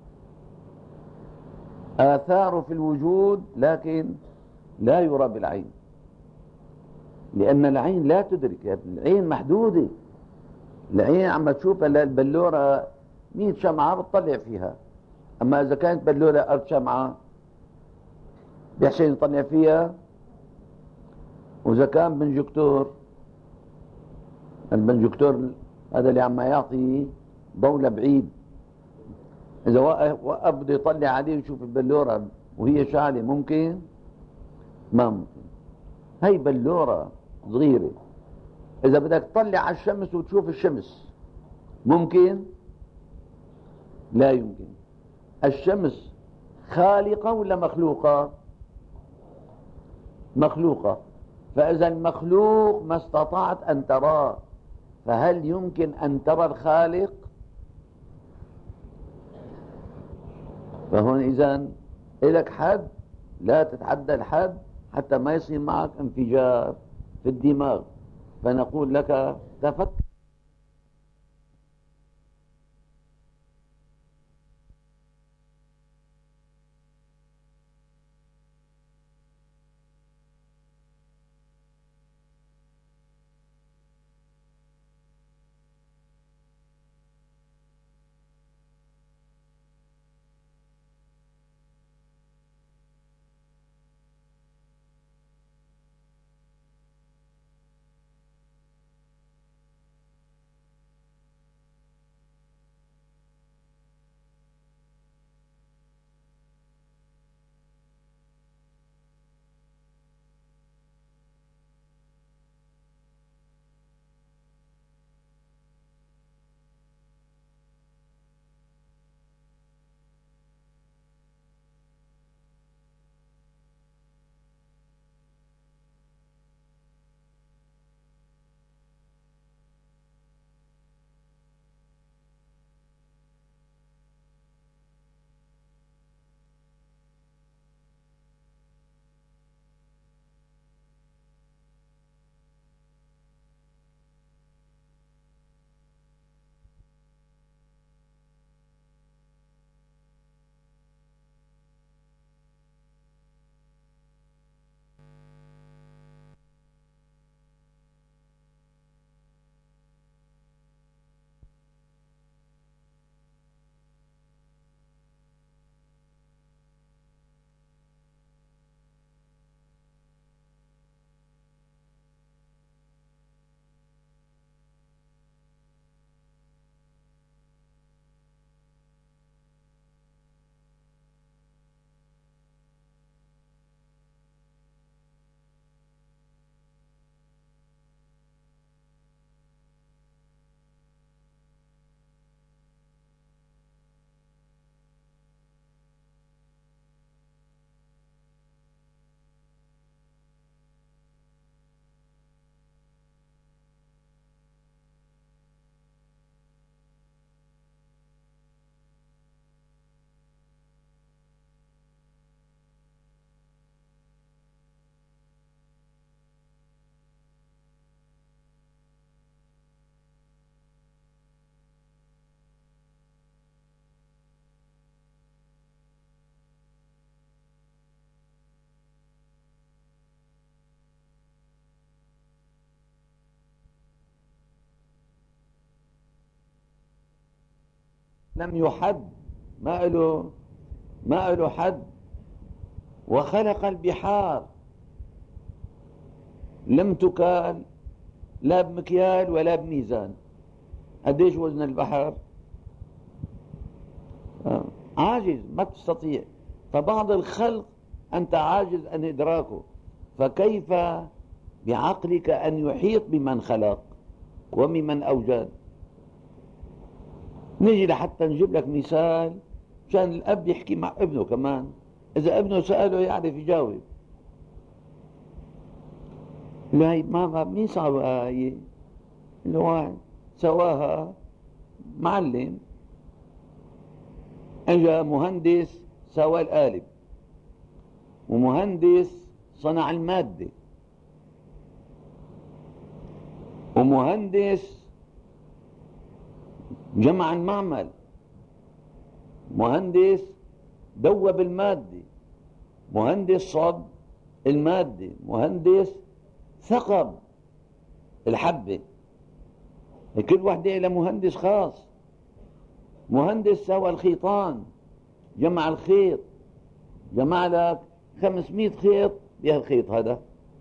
آثاره في الوجود لكن لا يرى بالعين، لأن العين لا تدرك يا ابني، العين محدودة. العين عم تشوف البلورة 100 شمعة بتطلع فيها، أما إذا كانت بلورة أرض شمعة بيحسن يطلع فيها. وإذا كان بنجكتور، البنجكتور هذا اللي عم يعطي ضوء بعيد، إذا وقف بده يطلع عليه ويشوف البلورة وهي شعلة، ممكن؟ ما ممكن. هي بلورة صغيرة، إذا بدك تطلع على الشمس وتشوف الشمس ممكن؟ لا يمكن. الشمس خالقة ولا مخلوقة؟ مخلوقة. فإذا المخلوق ما استطعت أن تراه، فهل يمكن أن ترى الخالق؟ فهون إذن إلك حد، لا تتعدى الحد حتى ما يصير معك انفجار في الدماغ، فنقول لك تفكر. لم يحد، ما له حد. وخلق البحار لم تكال لا بمكيال ولا بميزان. قديش وزن البحر؟ عاجز، ما تستطيع. فبعض الخلق أنت عاجز أن إدراكه، فكيف بعقلك أن يحيط بمن خلق وممن أوجد؟ نجي لحتى نجيب لك مثال مشان الأب يحكي مع ابنه كمان، إذا ابنه سأله يعرف يجاوب. لا هي ما مين سواها؟ هي اللي سواها معلم، اجا مهندس سوى القالب، ومهندس صنع المادة. ومهندس جمع المعمل، مهندس دوب المادة، مهندس صد المادة، مهندس ثقب الحبة. كل واحدة إلى مهندس خاص. مهندس سوى الخيطان، جمع الخيط، جمع لك 500 خيط بهالخيط هذا.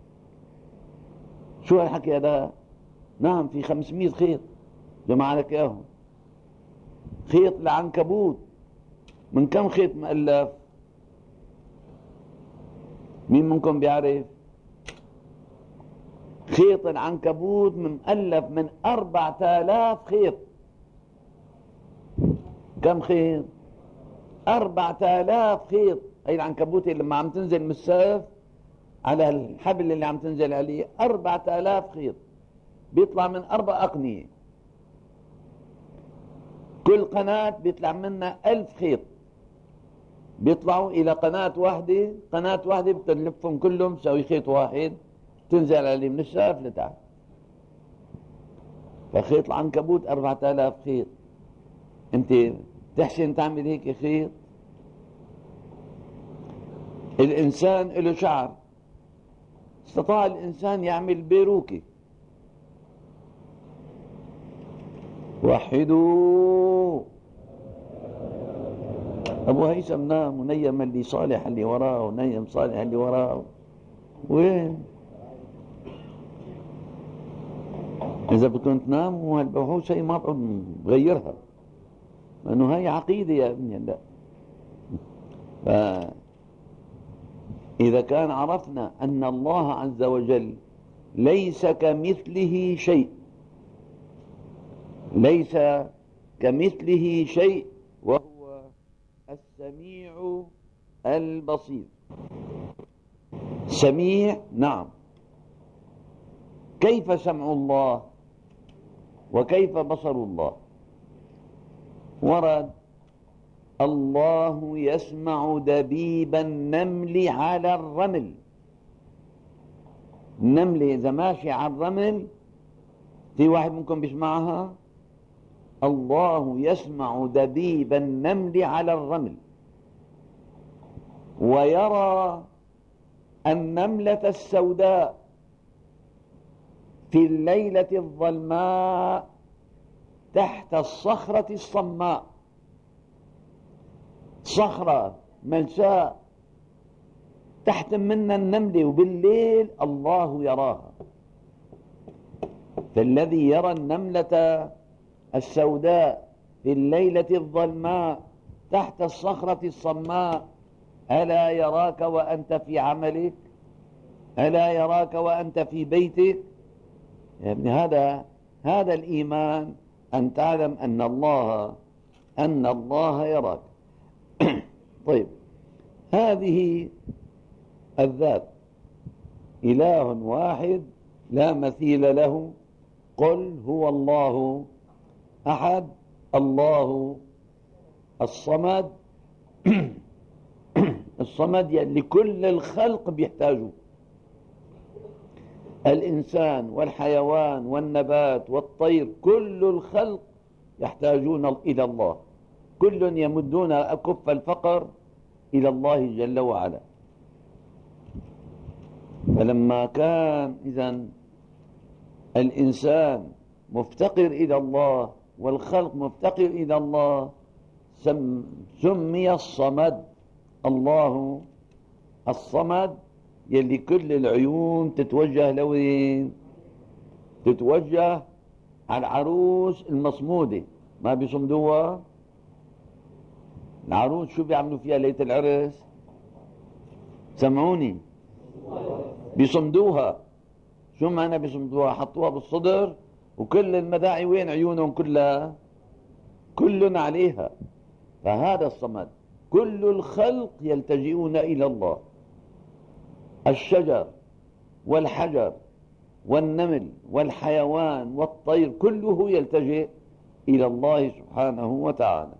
شو هالحكي هذا؟ نعم، في 500 خيط جمع لك اياهم. خيط العنكبوت من كم خيط مؤلف؟ مين منكم بيعرف؟ خيط العنكبوت مؤلف من 4000 خيط. كم خيط؟ 4000 خيط. هي العنكبوت اللي لما عم تنزل من السقف على الحبل اللي عم تنزل عليه 4000 خيط، بيطلع من 4 أقنية. كل قناة بيطلع منها 1000 خيط، بيطلعوا إلى قناة واحدة. قناة واحدة بتلفهم كلهم تساوي خيط واحد تنزل عليه من السقف لتحت. فخيط العنكبوت 4000 خيط. انت تحسن تعمل هيك خيط؟ الإنسان له شعر، استطاع الإنسان يعمل بيروكي. وحدوا. أبو هيثم نام ونيم اللي صالح اللي وراه، ونيم صالح اللي وراه. وين؟ إذا بدكم تناموا هالبحوث هي ما بعد بغيرها، لأنه هاي عقيدة يا ابني. لا، فإذا كان عرفنا أن الله عز وجل ليس كمثله شيء، ليس كمثله شيء، وهو السميع البصير. سميع، نعم. كيف سمع الله وكيف بصر الله؟ ورد: الله يسمع دبيب النمل على الرمل. النملة إذا ماشي على الرمل، في واحد منكم بيسمعها؟ الله يسمع دبيب النمل على الرمل. ويرى النملة السوداء في الليلة الظلماء تحت الصخرة الصماء. صخرة ملساء تحت منا النملة، وبالليل الله يراها. فالذي يرى النملة السوداء في الليلة الظلماء تحت الصخرة الصماء، ألا يراك وأنت في عملك؟ ألا يراك وأنت في بيتك؟ يا ابني، هذا الإيمان، أن تعلم أن الله يراك. طيب، هذه الذات إله واحد لا مثيل له. قل هو الله أحد الله الصمد. الصمد يعني كل الخلق بيحتاجوا، الإنسان والحيوان والنبات والطير، كل الخلق يحتاجون إلى الله. كل يمدون أكف الفقر إلى الله جل وعلا. فلما كان إذن الإنسان مفتقر إلى الله والخلق مفتقر إلى الله، سمي الصمد. الله الصمد يلي كل العيون تتوجه لوين؟ تتوجه على العروس المصمودة. ما بيصمدوها؟ العروس شو بيعملوا فيها ليلة العرس؟ سمعوني، بيصمدوها. شو معنى بيصمدوها؟ حطوها بالصدر، وكل المداعي وين عيونهم؟ كلها كل عليها. فهذا الصمد. كل الخلق يلتجئون إلى الله. الشجر والحجر والنمل والحيوان والطير كله يلتجئ إلى الله سبحانه وتعالى.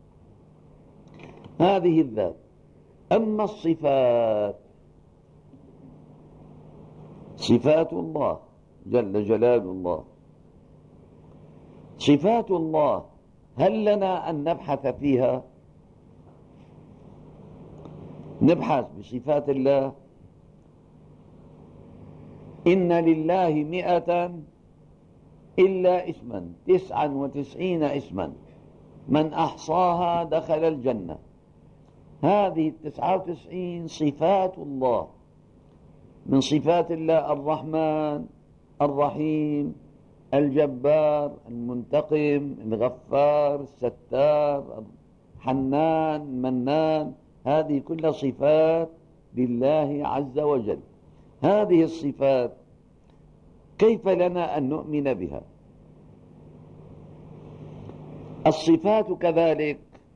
هذه الذات. أما الصفات، صفات الله جل جلال الله صفات الله هل لنا أن نبحث فيها؟ نبحث بصفات الله. إن لله 100 إلا اسما 99 اسما من أحصاها دخل الجنة. هذه 99 صفات الله. من صفات الله الرحمن، الرحيم، الجبار، المنتقم، الغفار، الستار، حنان، منان. هذه كلها صفات لله عز وجل. هذه الصفات كيف لنا أن نؤمن بها؟ الصفات كذلك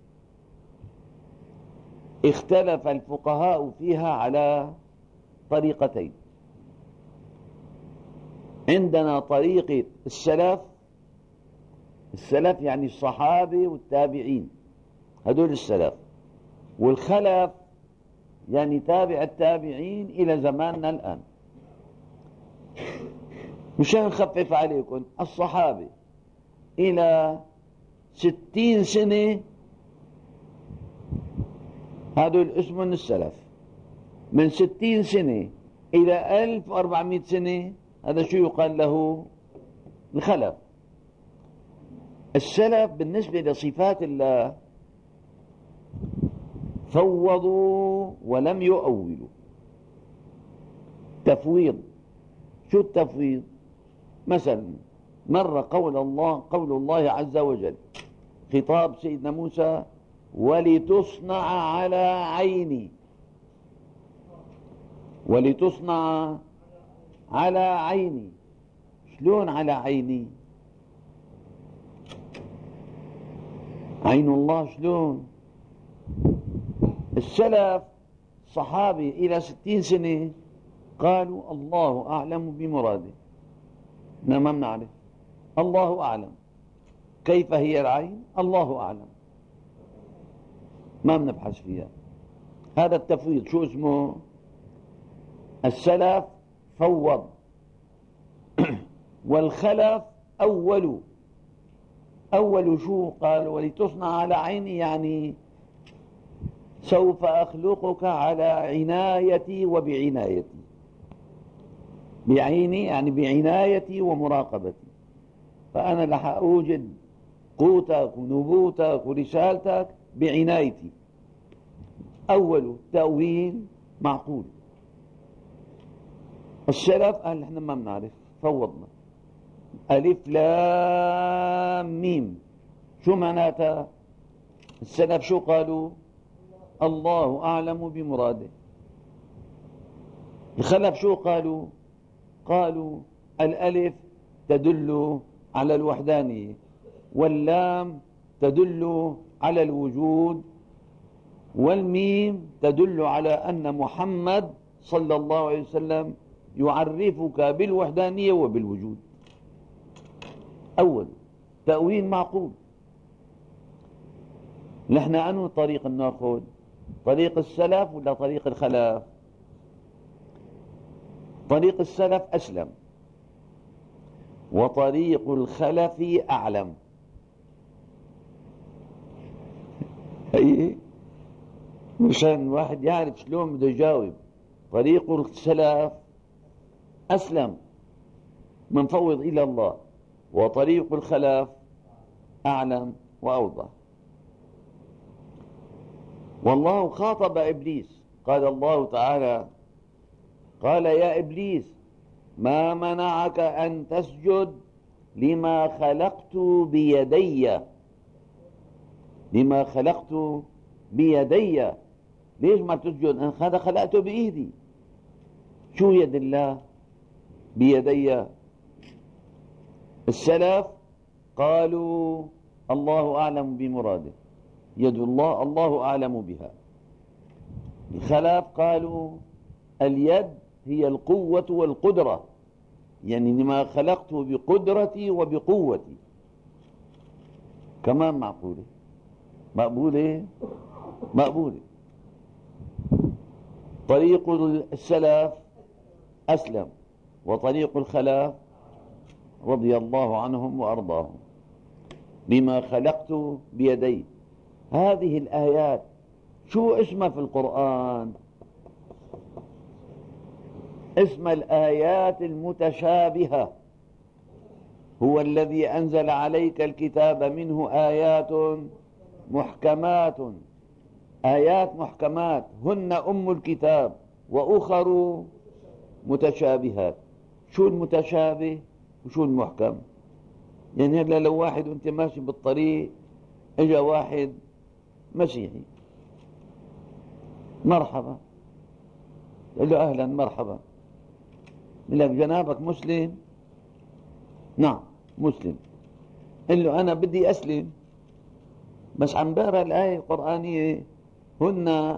اختلف الفقهاء فيها على طريقتين. عندنا طريقة السلف يعني الصحابة والتابعين، هدول السلف. والخلف يعني تابع التابعين إلى زماننا الآن. مشان نخفف عليكم، الصحابة إلى 60 سنة هدول اسمهم السلف. من 60 سنة إلى 1400 سنة هذا شو يقال له؟ الخلف. السلف بالنسبة لصفات الله فوضوا ولم يؤولوا. تفويض. شو التفويض؟ مثلا مر قول الله عز وجل خطاب سيدنا موسى: ولتصنع على عيني. ولتصنع على عيني. شلون على عيني؟ عين الله شلون؟ السلف صحابي إلى 60 سنة قالوا الله أعلم بمراده. ما بنعرف، الله أعلم. كيف هي العين؟ الله أعلم، ما بنبحث فيها. هذا التفويض شو اسمه؟ السلف فوض والخلف أول شو قال؟ ولتصنع على عيني، يعني سوف أخلقك على عنايتي وبعنايتي. بعيني يعني بعنايتي ومراقبتي، فأنا رح أوجد قوتك ونبوتك ورسالتك بعنايتي. أول تأويل معقول. السلف قال نحن ما بنعرف، فوضنا. ألف لام ميم شو معناتها؟ السلف شو قالوا؟ الله أعلم بمراده. الخلف شو قالوا؟ قالوا الألف تدل على الوحدانية، واللام تدل على الوجود، والميم تدل على أن محمد صلى الله عليه وسلم يعرفك بالوحدانية وبالوجود. أول تأويل معقول. نحن أنه طريق ناخذ؟ طريق السلف ولا طريق الخلف؟ طريق السلف أسلم، وطريق الخلف أعلم. هي مشان الواحد يعرف شلون بده يجاوب. طريق السلف أسلم، منفوض إلى الله، وطريق الخلف أعلم وأوضح. والله خاطب إبليس، قال الله تعالى: قال يا إبليس ما منعك أن تسجد لما خلقت بيدي. لما خلقت بيدي، ليش ما تسجد؟ أنا هذا خلقته بإيدي. شو يد الله؟ بيدي. السلف قالوا الله أعلم بمراده، يد الله الله أعلم بها. الخلف قالوا اليد هي القوة والقدرة، يعني لما خلقته بقدرتي وبقوتي. كمان معقولة؟ مقبولة؟ مقبولة. طريق السلف أسلم، وطريق الخلف رضي الله عنهم وأرضاهم. لما خلقت بيدي. هذه الآيات شو اسمها في القرآن؟ اسم الآيات المتشابهة. هو الذي أنزل عليك الكتاب منه آيات محكمات. آيات محكمات هن أم الكتاب، وأخر متشابهات. شو المتشابه وشو المحكم؟ يعني هلا لو واحد وانت ماشي بالطريق اجا واحد مسيحي، مرحبا، قال له اهلا مرحبا، قال لك جنابك مسلم؟ نعم مسلم. قال له انا بدي اسلم، بس عم بقرا الايه القرانيه هن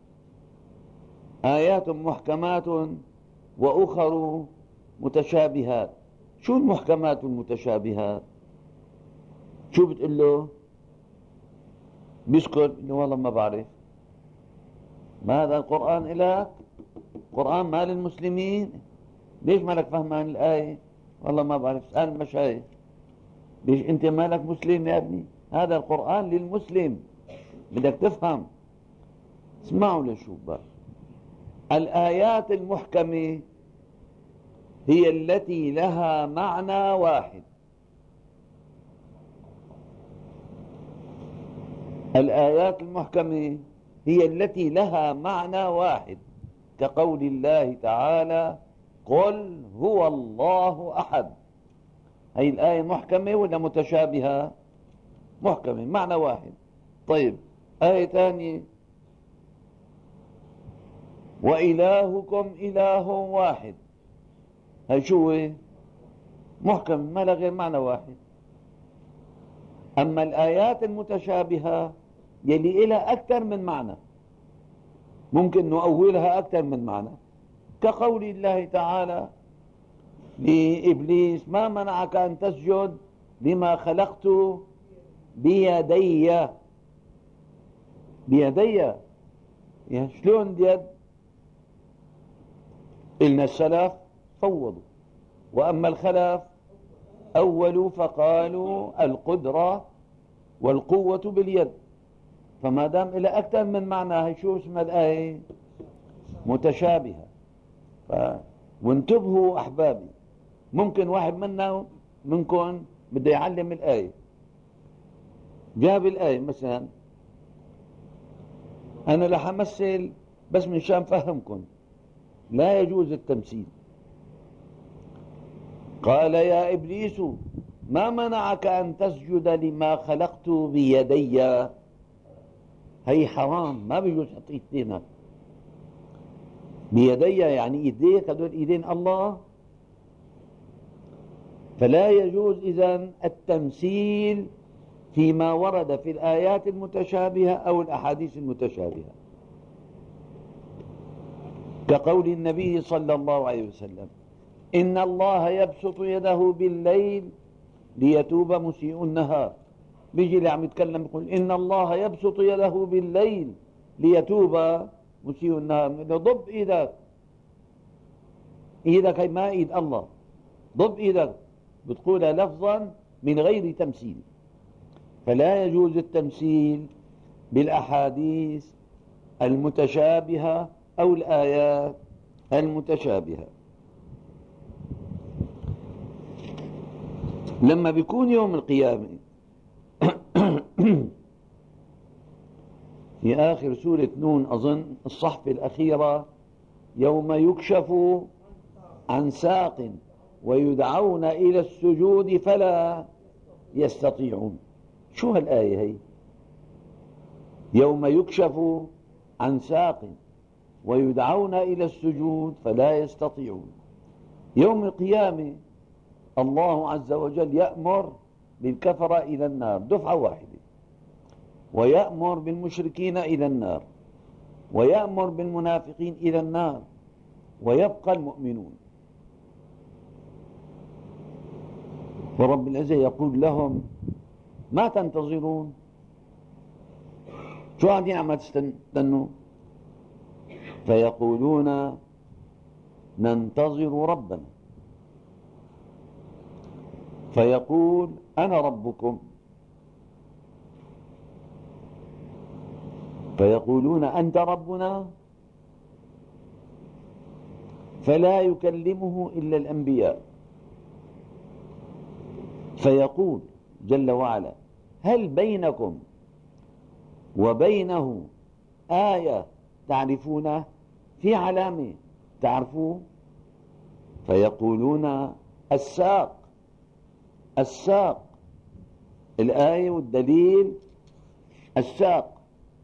آيات محكمات واخر متشابهات. شو المحكمات والمتشابهات؟ شو بتقول له؟ بيسكت، والله ما بعرف. ما هذا القرآن إلك؟ قرآن مال المسلمين؟ ليش مالك فهمان الآية؟ والله ما بعرف، اسأل المشايخ. ليش أنت مالك مسلم يا ابني؟ هذا القرآن للمسلم، بدك تفهم. اسمعوا لشوف بقى. الآيات المحكمة هي التي لها معنى واحد. الآيات المحكمة هي التي لها معنى واحد، كقول الله تعالى قل هو الله أحد. هي الآية محكمة ولا متشابهة؟ محكمة، معنى واحد. طيب آية ثانية وإلهكم إله واحد، هي شو؟ محكم، ما لها غير معنى واحد. أما الآيات المتشابهة يلي إلها أكثر من معنى، ممكن نؤولها أكثر من معنى، كقول الله تعالى لإبليس ما منعك أن تسجد لما خلقت بيدي. بيدي شلون اليد؟ إلنا السلف فوضوا، وأما الخلف أولوا فقالوا القدرة والقوة باليد. فما دام إلى أكثر من معنى، هي شو اسمها الآية؟ متشابهة. وانتبهوا أحبابي، ممكن واحد منا منكم بده يعلم الآية، جاب الآية مثلا، أنا رح أمثل بس من شان فهمكم، لا يجوز التمثيل. قال يا إبليس ما منعك أن تسجد لما خلقت بيدي. هي حرام، ما بيجوز تحط ايدينك بيدي، يعني ايديك هدول ايدين الله. فلا يجوز إذن التمثيل فيما ورد في الآيات المتشابهة أو الأحاديث المتشابهة، كقول النبي صلى الله عليه وسلم إن الله يبسط يده بالليل ليتوب مسيء النهار. بيجي اللي عم يتكلم يقول إن الله يبسط يده بالليل ليتوب مسيء النهار، ضب إيدك، إيدك هي ما إيد الله، ضب إيدك، بتقولها لفظا من غير تمثيل. فلا يجوز التمثيل بالأحاديث المتشابهة أو الآيات المتشابهة. لما بيكون يوم القيامة في آخر سورة نون أظن الصحف الأخيرة، يوم يكشف عن ساق ويدعون إلى السجود فلا يستطيعون. شو هالآية هي؟ يوم يكشف عن ساق ويدعون إلى السجود فلا يستطيعون. يوم القيامة الله عز وجل يأمر بالكفرة إلى النار دفعة واحدة، ويأمر بالمشركين إلى النار، ويأمر بالمنافقين إلى النار، ويبقى المؤمنون. ورب العزة يقول لهم ما تنتظرون؟ شو قاعدين عم تستنوا؟ فيقولون ننتظر ربنا، فيقول أنا ربكم فيقولون أنت ربنا، فلا يكلمه إلا الأنبياء. فيقول جل وعلا هل بينكم وبينه آية تعرفونه، في علامة تعرفوه؟ فيقولون الساق. الساق الآية والدليل الساق.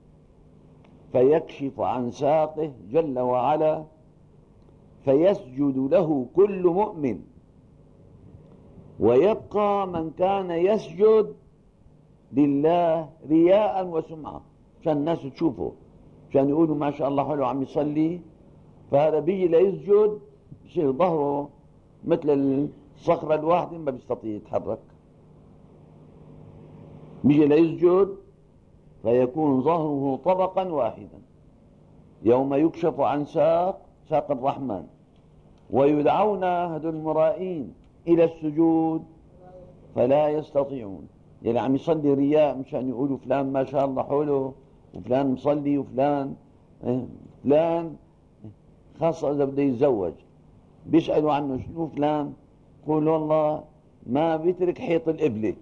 فيكشف عن ساقه جل وعلا، فيسجد له كل مؤمن، ويبقى من كان يسجد لله رياء وسمعة، عشان الناس تشوفه، عشان يقولوا ما شاء الله حلو عم يصلي. فهذا بيجي ليسجد بصير ظهره مثل الصخرة الواحدة ما بيستطيع يتحرك. بيجي ليسجد فيكون ظهره طبقا واحدا. يوم يكشف عن ساق، ساق الرحمن، ويدعون هذول المرائين إلى السجود فلا يستطيعون. يعني عم يصلي رياء مشان يقولوا فلان ما شاء الله حوله، وفلان مصلي، وفلان فلان خاصة إذا بده يتزوج بيسألوا عنه شنو فلان، يقول والله ما بيترك حيط الإبلة،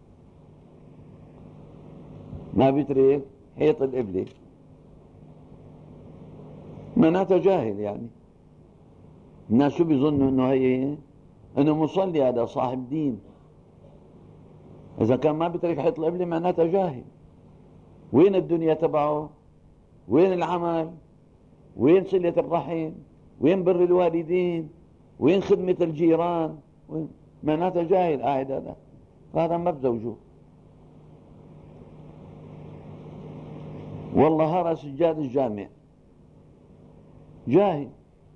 ما بيترك حيط الإبلة. معناته جاهل. يعني الناس شو بيظنوا انه هي انه مصلي، هذا صاحب دين. اذا كان ما بيترك حيط الإبلة معناته جاهل. وين الدنيا تبعه؟ وين العمل؟ وين صلة الرحم؟ وين بر الوالدين؟ وين خدمة الجيران؟ معناته جاهل قاعد هذا. فهذا ما بزوجه. والله هرى سجاد الجامع جاهل.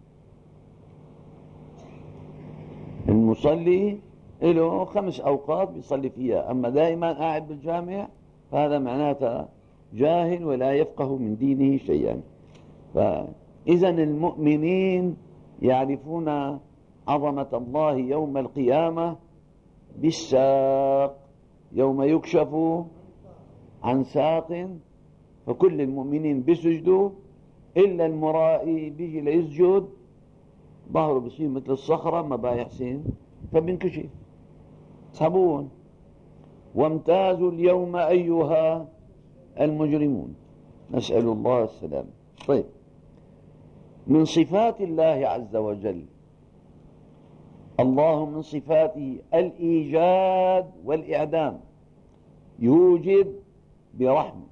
المصلي له 5 أوقات بيصلي فيها، أما دائما قاعد بالجامع فهذا معناته جاهل ولا يفقه من دينه شيئا. فإذا المؤمنين يعرفون عظمة الله يوم القيامة بالساق، يوم يكشف عن ساق فكل المؤمنين بيسجدوا إلا المرائي بيجي ليسجد ظهره بصير مثل الصخرة ما بايحسن فبينكشف. سحبون وامتازوا اليوم أيها المجرمون، نسأل الله السلام. طيب، من صفات الله عز وجل، الله من صفاته الإيجاد والإعدام، يوجد برحمة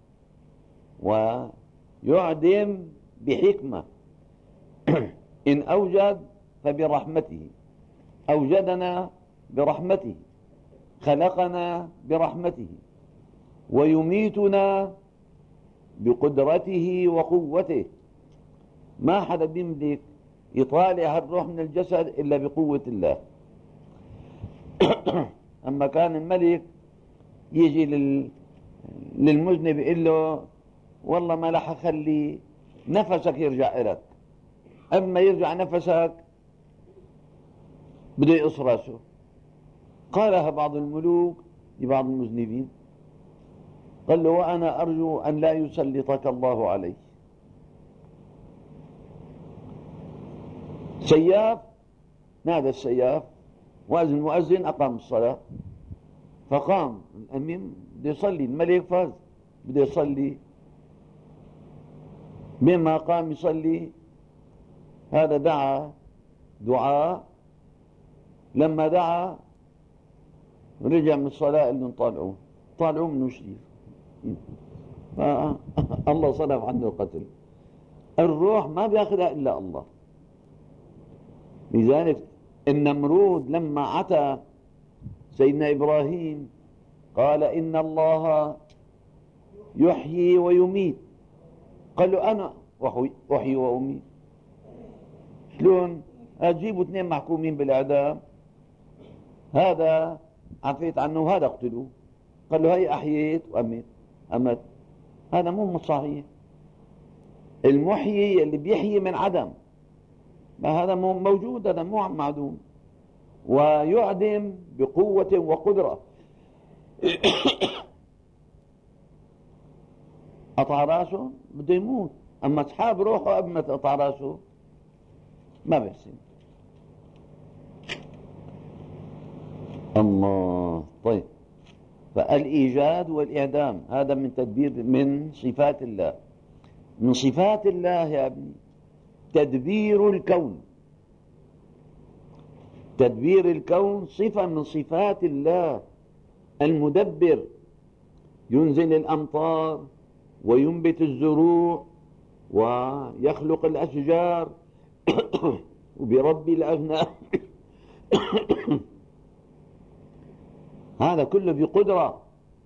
ويعدم بحكمة. إن أوجد فبرحمته، أوجدنا برحمته، خلقنا برحمته، ويميتنا بقدرته وقوته. ما حدا بيملك يطالع الروح من الجسد إلا بقوة الله. أما كان الملك يجي للمذنب يقول له والله ما رح أخلي نفسك يرجع إلك، أما يرجع نفسك بده يقص راسه. قالها بعض الملوك لبعض المذنبين، قال له وأنا أرجو أن لا يسلطك الله عليه. سياف نادى السياف، وأذن المؤذن أقام الصلاة، فقام الأمير بده يصلي، الملك فاز بده يصلي. بما قام يصلي هذا دعا دعاء، لما دعا رجع من الصلاة قال لهم طالعوا منه شريف. الله صرف عنه القتل. الروح ما بياخذها إلا الله. لذلك النمرود لما عتى سيدنا إبراهيم قال إن الله يحيي ويميت، قال له أنا أحيي وأميت. شلون أجيبوا 2 محكومين بالإعدام، هذا عفيت عنه وهذا اقتلوه، قال له هي أحييت وأمت. هذا مو صحيح. المحيي اللي بيحيي من عدم، ما هذا موجود، هذا مو معدوم. ويعدم بقوة وقدرة. قطع راسه بده يموت، اما اسحاب روحه قبل ما تقطع راسه ما بيحسن. الله. طيب، فالإيجاد والإعدام هذا من تدبير، من صفات الله. من صفات الله يا ابني تدبير الكون. تدبير الكون صفة من صفات الله المدبر، ينزل الأمطار وينبت الزروع ويخلق الأشجار وبيربي الأغنام هذا كله بقدرة،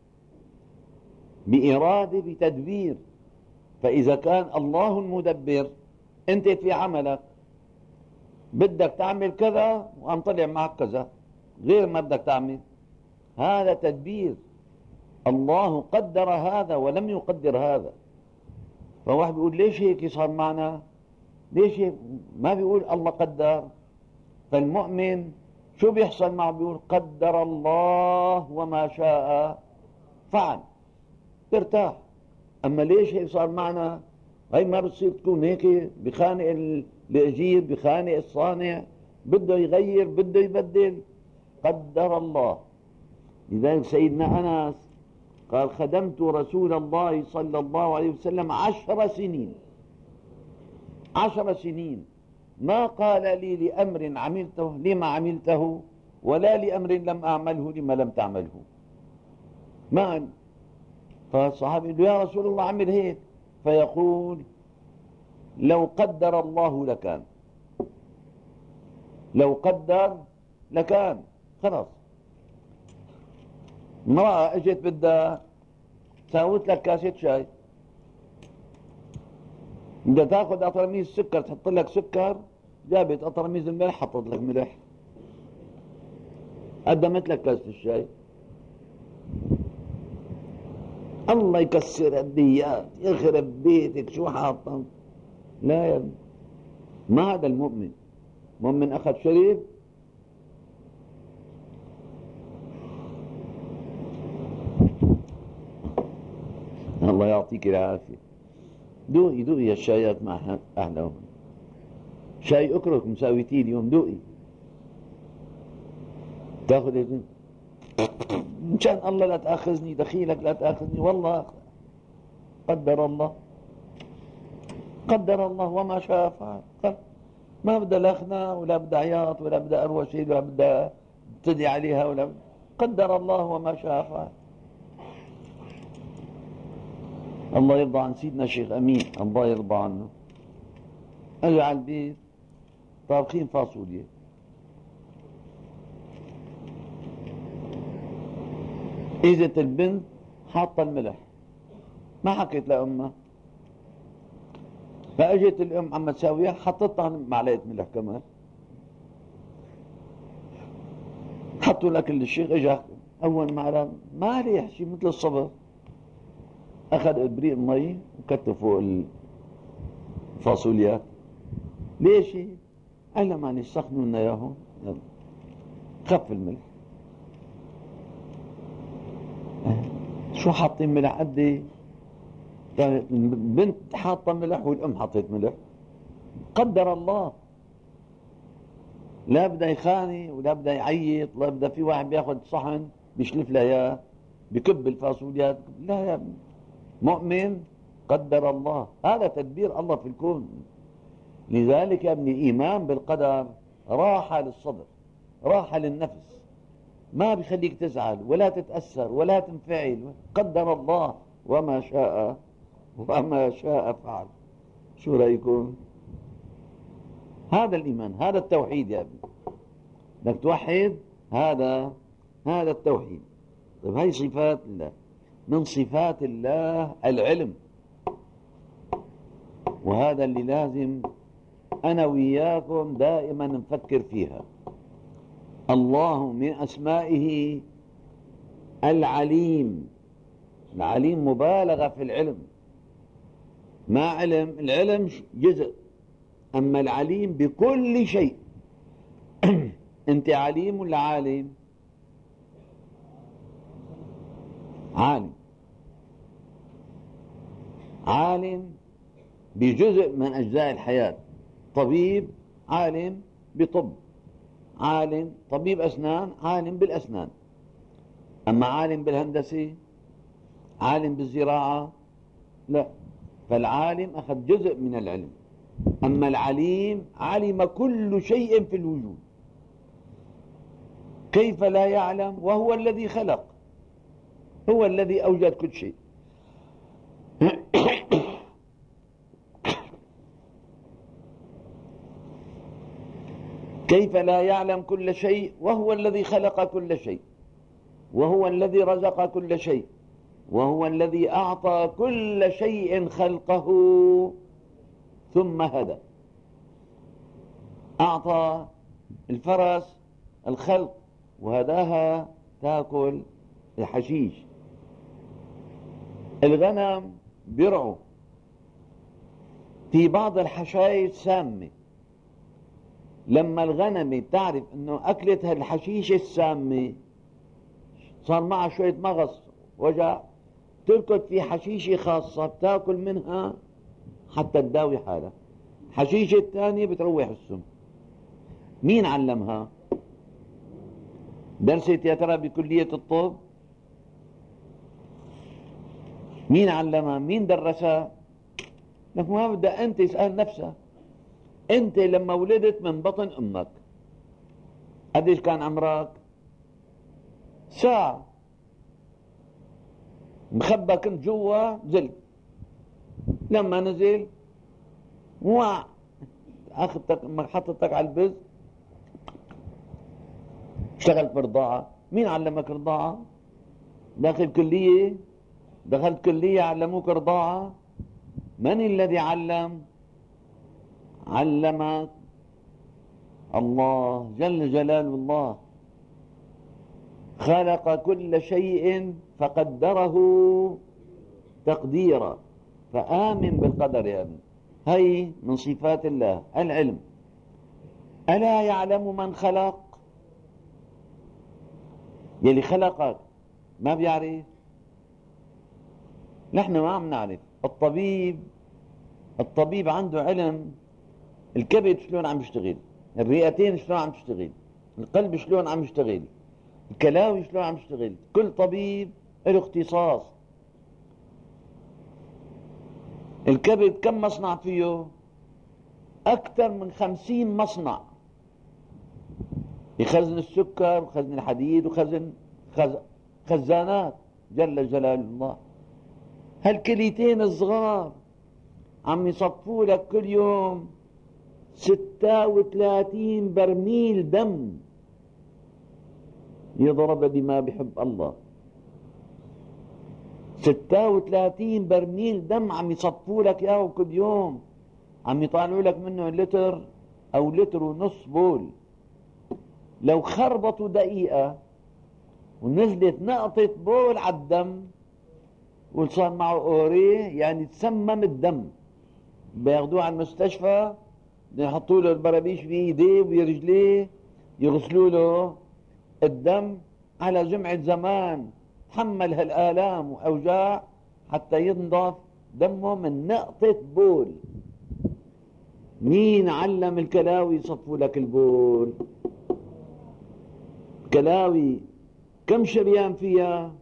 بإرادة، بتدبير. فإذا كان الله المدبر، أنت في عملك بدك تعمل كذا وقام طلع معك كذا غير ما بدك تعمل، هذا تدبير. الله قدر هذا ولم يقدر هذا. فواحد بيقول ليش هيك صار معنا؟ ليش هيك؟ ما بيقول الله قدر. فالمؤمن شو بيحصل معه؟ بيقول قدر الله وما شاء فعل، ترتاح. اما ليش هيك صار معنا؟ هي ما بتصير تكون هيك، بخانق الاجير، بخانق الصانع، بده يغير، بده يبدل. قدر الله. لذلك سيدنا انس قال خدمت رسول الله صلى الله عليه وسلم 10 سنين. 10 سنين ما قال لي لأمر عملته لما عملته، ولا لأمر لم أعمله لما لم تعمله. ما فالصحابي يقول يا رسول الله عمل هيك، فيقول لو قدر الله لكان، لو قدر لكان. خلاص. امرأة اجت بدها ساوت لك كاسة شاي، بدها تاخذ اطرميز سكر تحط لك سكر، جابت اطرميز الملح حطت لك ملح، قدمت لك كاسة الشاي. الله يكسر الديات، يخرب بيتك شو حاطم. لا يا ابني، ما هذا المؤمن. مؤمن اخذ شريف الله يعطيك العافية. دوقي دوقي الشايات مع أهلهم. شاي أكرك مساويتي اليوم، دوقي تاخذ مشان الله لا تأخذني، دخيلك لا تأخذني، والله قدر الله. قدر الله وما شاء فعل. ما بدها لا خناق ولا بدها عياط ولا بدها أروشيد ولا بدها تدعي عليها ولا قدر الله وما شاء فعل. الله يرضى عن سيدنا الشيخ أمين، الله يرضى عنه. أجا على البيت طابخين فاصوليا، إجت البنت حاطة الملح، ما حكيت لأمها، فأجت الأم عم تساويها حطتها معلقة ملح كمان. حطوا لأكل الشيخ، إجا أول معلقة ما ريح شيء مثل الصبر، أخذ إبريق مي وكته فوق الفاصوليات. ليش؟ قال له معلش سخنوا لنا إياهم، خف الملح. شو حاطين ملح قد ايه؟ البنت حاطه ملح والام حطت ملح. قدر الله. لا بده يخاني ولا بده يعيط، لا بده في واحد بياخذ صحن بيشلف له اياه بكب الفاصوليات. لا يا ابني، مؤمن قدر الله. هذا تدبير الله في الكون. لذلك يا ابني الإيمان بالقدر راحة للصدر، راحة للنفس، ما بيخليك تزعل ولا تتأثر ولا تنفعل. قدر الله وما شاء فعل. شو رأيكم؟ هذا الإيمان، هذا التوحيد يا ابني، بدك توحد. هذا التوحيد. طيب هاي صفات الله. من صفات الله العلم، وهذا اللي لازم أنا وياكم دائما نفكر فيها. الله من أسمائه العليم. العليم مبالغة في العلم. ما علم، العلم جزء، أما العليم بكل شيء. أنت عليم ولا عالم؟ عالم. عالم بجزء من أجزاء الحياة، طبيب عالم بطب، عالم طبيب أسنان عالم بالأسنان. أما عالم بالهندسة، عالم بالزراعة، لا. فالعالم أخذ جزء من العلم، أما العليم علم كل شيء في الوجود. كيف لا يعلم وهو الذي خلق، هو الذي أوجد كل شيء. كيف لا يعلم كل شيء وهو الذي خلق كل شيء، وهو الذي رزق كل شيء، وهو الذي أعطى كل شيء خلقه ثم هدى. أعطى الفرس الخلق وهداها تأكل الحشيش. الغنم بيرعوا، في بعض الحشائش سامة، لما الغنم بتعرف انه اكلتها الحشيش السامة صار معها شوية مغص وجع، تركض في حشيشة خاصة بتاكل منها حتى تداوي حالها. حشيشة الثانية بتروح السم. مين علمها؟ درست يا ترى بكلية الطب؟ مين علمها؟ مين درسها؟ لك ما بدها انت تسأل نفسك. انت لما ولدت من بطن امك قديش كان عمرك؟ ساعة. مخبى كنت جوا زلت، لما نزل وع اخذتك حطتك على البز، اشتغلت برضاعة. مين علمك رضاعة؟ داخل كلية؟ دخلت كلية علموك رضاعة؟ من الذي علم؟ علمك الله جل جلال الله. خلق كل شيء فقدره تقديرا. فآمن بالقدر يا ابني. هي من صفات الله العلم. ألا يعلم من خلق؟ يلي خلقك ما بيعرف؟ نحن ما عم نعرف. الطبيب عنده علم. الكبد شلون عم يشتغل، الرئتين شلون عم تشتغل، القلب شلون عم يشتغل، الكلاوي شلون عم يشتغل. كل طبيب له اختصاص. الكبد كم مصنع فيه؟ أكثر من 50 مصنع، يخزن السكر وخزن الحديد وخزن خزانات جل جلال الله. هالكليتين الصغار عم يصفوا لك كل يوم 36 برميل دم يضرب بما بحب الله. 36 برميل دم عم يصفوا لك اياه كل يوم، عم يطالعوا لك منه لتر او لتر ونص بول. لو خربطوا دقيقة ونزلت نقطة بول على الدم وصار معه اوريه، يعني تسمم الدم، بياخدوه على المستشفى، يحطوا له البرابيش في ايديه وبرجليه، يغسلوا له الدم على جمعة زمان، تحمل هالآلام وأوجاع حتى ينضف دمه من نقطة بول. مين علم الكلاوي يصفوا لك البول؟ كلاوي كم شريان فيها؟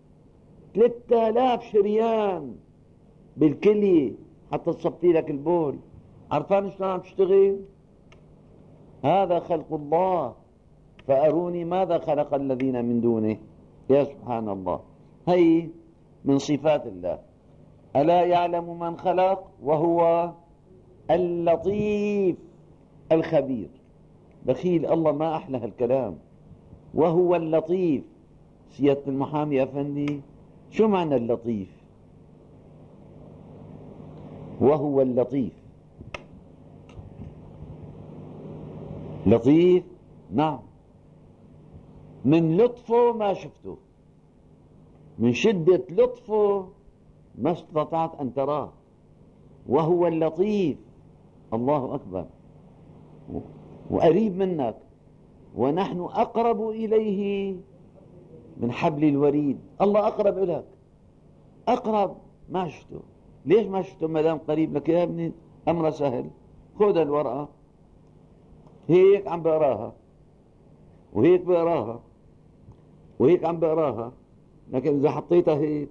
3000 شريان بالكلية حتى تصفي لك البول. عرفان شلون عم تشتغل؟ هذا خلق الله، فأروني ماذا خلق الذين من دونه. يا سبحان الله. هي من صفات الله. ألا يعلم من خلق وهو اللطيف الخبير. بخيل الله ما أحلى هالكلام. وهو اللطيف. سيادة المحامي أفندي، شو معنى اللطيف؟ وهو اللطيف. لطيف، نعم، من لطفه ما شفته، من شدة لطفه ما استطعت أن تراه. وهو اللطيف. الله أكبر. وقريب منك، ونحن أقرب إليه من حبل الوريد. الله أقرب إليك، أقرب ما شفته. ليش ما شفته ما دام قريب لك يا ابني؟ أمر سهل، خذ الورقة هيك عم بقراها وهيك بقراها وهيك عم بقراها، لكن إذا حطيتها هيك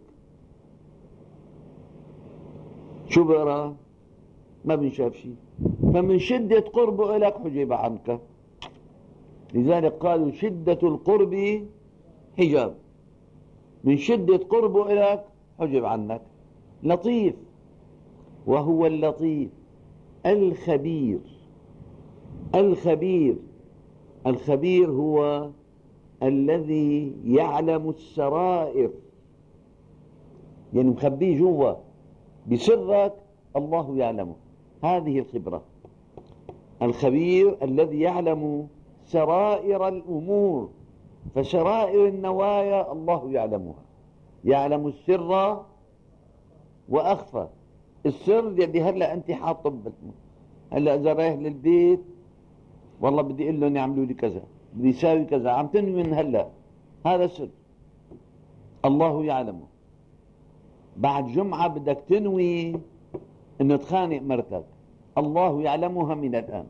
شو بقرا؟ ما بنشاف شيء. فمن شدة قربه إليك حجب عنك، لذلك قالوا شدة القرب حجاب، من شدة قربه إليك حجب عنك. لطيف، وهو اللطيف الخبير. الخبير، الخبير هو الذي يعلم السرائر، يعني مخبيه جوا بسرك الله يعلمه، هذه الخبرة. الخبير الذي يعلم سرائر الأمور، فسرائر النوايا الله يعلمها، يعلم السر وأخفى. السر اللي هلا أنت حاطه ببطنه، هلا إذا رايح للبيت والله بدي أقول لهم يعملوا لي كذا، بدي يساوي كذا، عم تنوي من هلا، هذا سر الله يعلمه. بعد جمعة بدك تنوي انه تخانق مرتك، الله يعلمها من الآن.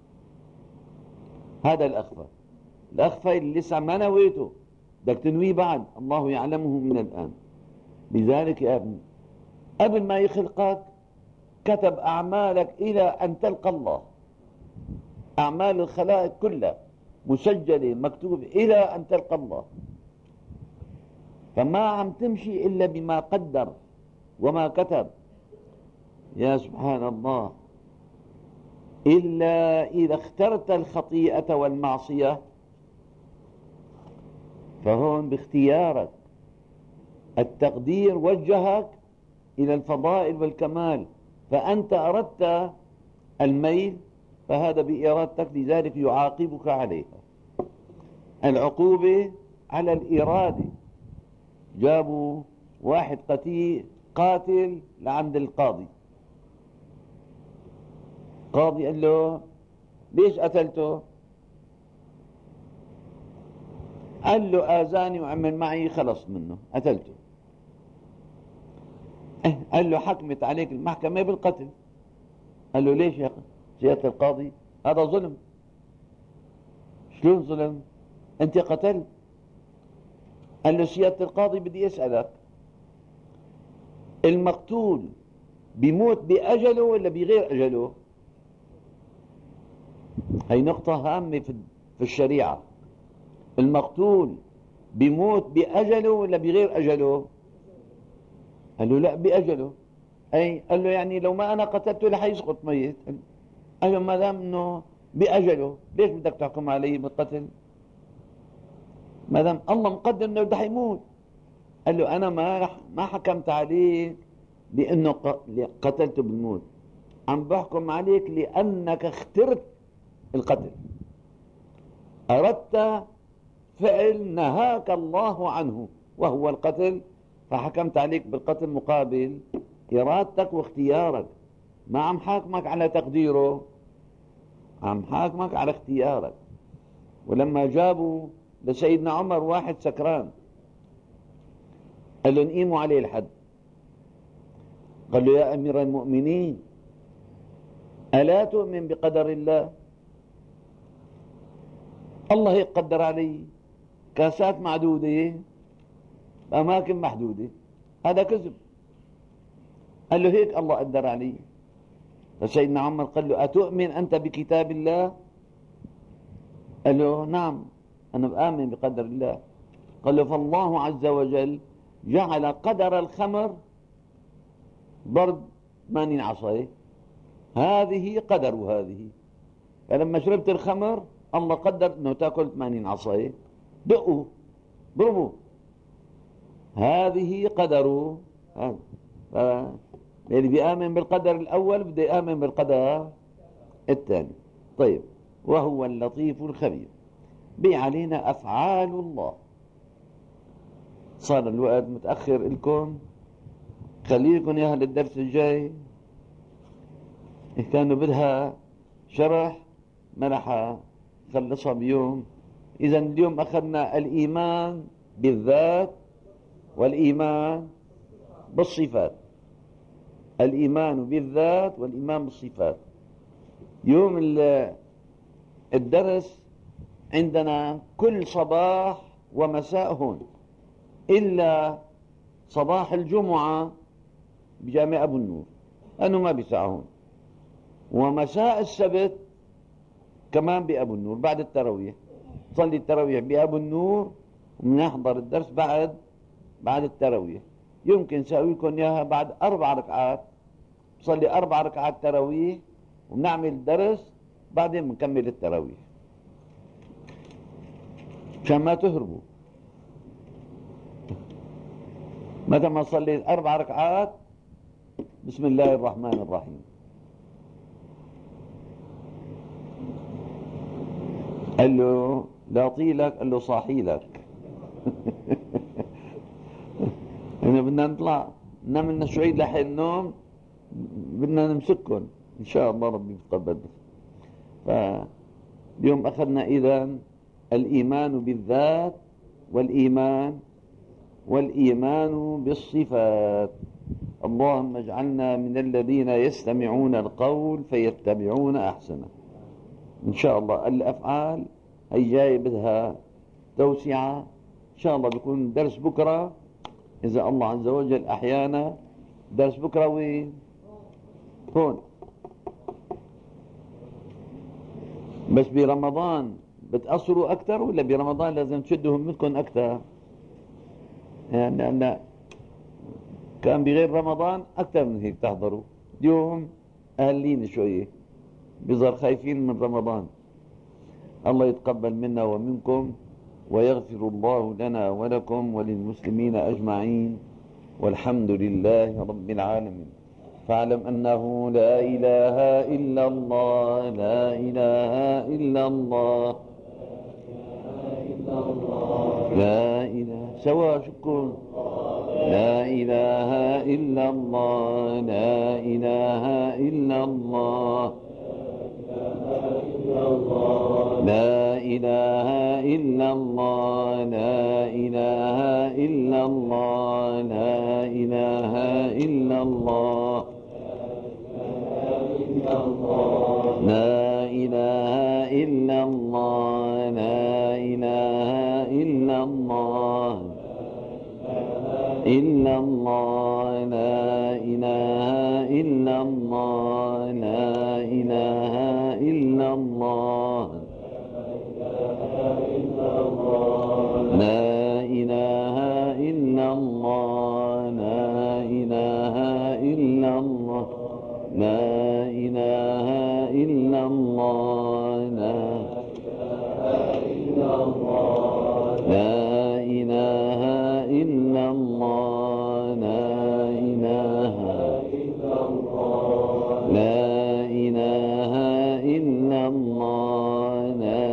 هذا الأخفى. الأخفى اللي لسه ما نويته بدك تنويه بعد، الله يعلمه من الآن. لذلك يا ابني قبل ما يخلقك كتب أعمالك إلى أن تلقى الله، أعمال الخلائق كلها مسجلة مكتوبة إلى أن تلقى الله. فما عم تمشي إلا بما قدر وما كتب. يا سبحان الله، إلا إذا اخترت الخطيئة والمعصية فهون باختيارك، التقدير وجهك إلى الفضائل والكمال، فأنت أردت الميل فهذا بإرادتك، لذلك يعاقبك عليها. العقوبة على الإرادة. جابوا واحد قاتل لعند القاضي، قاضي قال له ليش قتلته؟ قال له آذاني وعمل معي خلص منه قتلته. قال له حكمت عليك المحكمة بالقتل. قال له ليش يا سيادة القاضي؟ هذا ظلم. شلون ظلم؟ أنت قتلت. قال له سيادة القاضي بدي أسألك، المقتول بيموت بأجله ولا بغير أجله؟ هي نقطة هامة في الشريعة. المقتول بيموت بأجله ولا بغير أجله؟ قال له لا بأجله. أي قال له يعني لو ما أنا قتلته رح يسقط ميت. قال له ما دام إنه بأجله ليش بدك تحكم علي بالقتل؟ ما دام الله مقدر إنه رح يموت. قال له أنا ما حكمت عليك لأنه قتلته بالموت، عم بحكم عليك لأنك اخترت القتل، أردت فعل نهاك الله عنه وهو القتل، فحكمت عليك بالقتل مقابل إرادتك واختيارك. ما عم حاكمك على تقديره، عم حاكمك على اختيارك. ولما جابوا لسيدنا عمر واحد سكران قال له نقيموا عليه الحد، قال له يا أمير المؤمنين ألا تؤمن بقدر الله؟ الله هيك قدر علي، كاسات معدودة بأماكن محدودة، هذا كذب. قال له هيك الله قدر علي. فسيدنا عمر قال له أتؤمن أنت بكتاب الله؟ قال له نعم أنا بآمن بقدر الله. قال له فالله عز وجل جعل قدر الخمر ضرب 80 عصاية، هذه قدر هذه، فلما شربت الخمر الله قدر انه تاكل 80 عصاية، دقوا ضربوا، هذه قدره. اللي بيآمن بالقدر الأول بده يآمن بالقدر الثاني. طيب، وهو اللطيف الخبير. بي علينا أفعال الله. صار الوقت متأخر لكم، خليكم يا أهل الدرس الجاي، كانوا بدها شرح ما رح خلصها بيوم. إذا اليوم أخذنا الإيمان بالذات والإيمان بالصفات. الإيمان بالذات والإيمان بالصفات. يوم الدرس عندنا كل صباح ومساء هون، إلا صباح الجمعة بجامع أبو النور أنه ما بيسعى هون، ومساء السبت كمان بأبو النور بعد التراويح، صلي التراويح بأبو النور ونحضر الدرس بعد التراويح. يمكن سأوي لكم إياها بعد 4 ركعات، صلي 4 ركعات تراويح ونعمل درس بعدين بنكمل التراويح عشان ما تهربوا. متى ما صليت 4 ركعات بسم الله الرحمن الرحيم، قال له لا طيلك، قال له صاحيلك. يعني بدنا نطلع ننام لنا شوي لحق النوم، بدنا نمسككم إن شاء الله ربي يتقبل. فاليوم أخذنا إذن الإيمان بالذات والإيمان بالصفات. اللهم اجعلنا من الذين يستمعون القول فيتبعون أحسنه. إن شاء الله الأفعال هي جاي بدها توسعة، إن شاء الله بيكون درس بكرة إذا الله عز وجل أحيانا. درس بكرة وين؟ هون. بس برمضان بتقصروا أكثر ولا برمضان لازم تشدوا همتكم أكثر؟ يعني كان بغير رمضان أكثر من هيك تحضروا، اليوم أهلين شوية بظهر خايفين من رمضان. الله يتقبل منا ومنكم ويغفر الله لنا ولكم وللمسلمين أجمعين، والحمد لله رب العالمين. فاعلم أنه لا إله إلا الله، لا إله إلا الله، لا إله سوا شكر، لا إله إلا الله، لا إله إلا الله، لا إله إلا الله، لا إله إلا الله، لا إله إلا الله، لا إله إلا الله، لا إله إلا الله، إلا الله، لا إله إلا الله، لا إله إلا الله، لا إله إلا الله، لا إله إلا الله، لا إله إلا الله، لا إله إلا الله، لا إله لا إله إلا الله، لا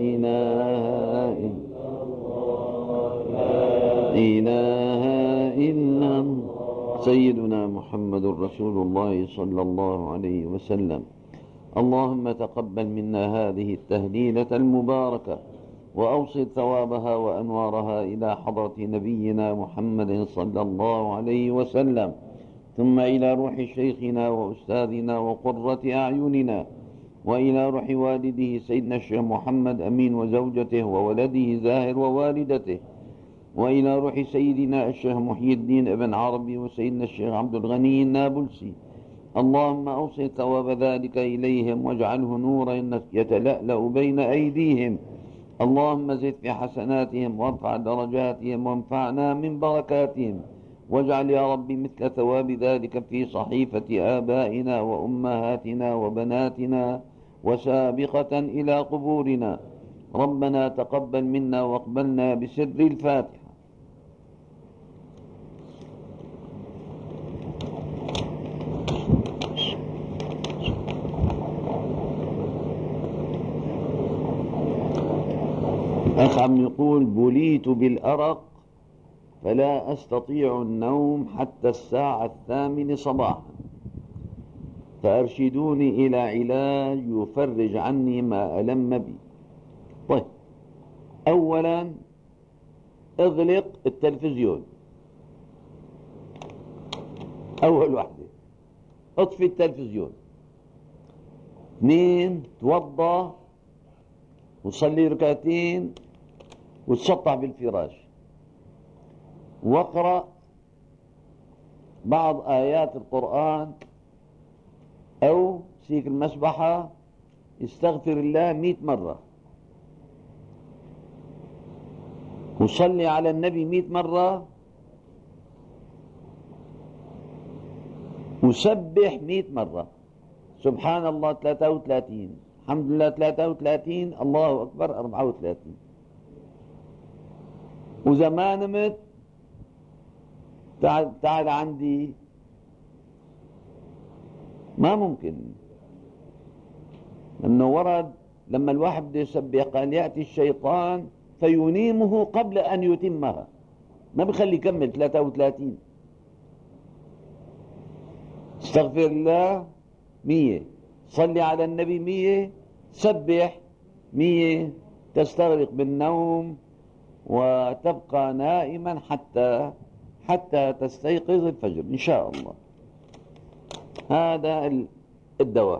إله إلا الله. سيدنا محمد رسول الله صلى الله عليه وسلم. اللهم تقبل منا هذه التهليلة المباركة وأوصل ثوابها وأنوارها إلى حضرة نبينا محمد صلى الله عليه وسلم، ثم إلى روح شيخنا وأستاذنا وقرة أعيننا، وإلى روح والده سيدنا الشيخ محمد أمين وزوجته وولده زاهر ووالدته، وإلى روح سيدنا الشيخ محي الدين ابن عربي وسيدنا الشيخ عبد الغني النابلسي. اللهم أوصل ثواب ذلك إليهم واجعله نورا يتلألأ بين أيديهم. اللهم زد في حسناتهم وارفع درجاتهم وانفعنا من بركاتهم، واجعل يا رب مثل ثواب ذلك في صحيفة آبائنا وأمهاتنا وبناتنا وسابقة إلى قبورنا. ربنا تقبل منا واقبلنا بسر الفاتحة. أخ عم يقول بليت بالأرق فلا أستطيع النوم حتى الساعة 8 صباحا، فأرشدوني إلى علاج يفرج عني ما ألم بي. طيب، أولا اغلق التلفزيون، أول واحدة اطفي التلفزيون. 2 توضى وصلي ركعتين وتسطح بالفراش واقرأ بعض آيات القرآن أو سيك المسبحة، استغفر الله 100 مرة، وصلي على النبي 100 مرة، وسبح 100 مرة، سبحان الله 33، الحمد لله 33، الله أكبر 34. وإذا ما نمت تعال عندي، ما ممكن، لأنه ورد لما الواحد بده يسبح قال يأتي الشيطان فينيمه قبل أن يتمها، ما بخلي يكمل 33. استغفر الله 100، صلي على النبي 100، سبح 100، تستغرق بالنوم وتبقى نائما حتى تستيقظ الفجر إن شاء الله. هذا الدواء.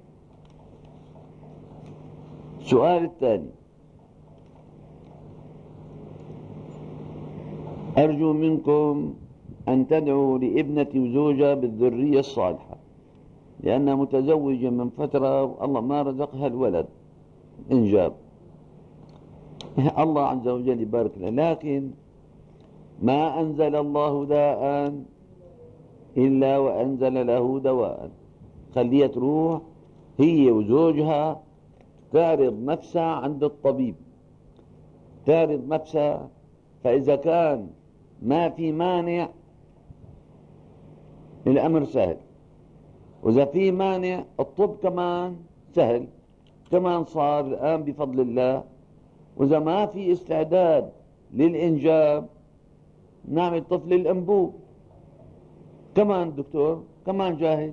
السؤال الثاني: أرجو منكم أن تدعوا لابنتي وزوجها بالذرية الصالحة، لأنها متزوجة من فترة والله ما رزقها الولد إنجاب. الله عز وجل يبارك لها، لكن ما أنزل الله داء إلا وأنزل له دواء. خليها تروح هي وزوجها تعرض نفسها عند الطبيب، تعرض نفسها، فإذا كان ما في مانع الأمر سهل، وإذا في مانع الطب كمان سهل، كمان صار الآن بفضل الله. وإذا ما في استعداد للإنجاب نعمل طفل الأنبوب، كمان دكتور كمان جاهز،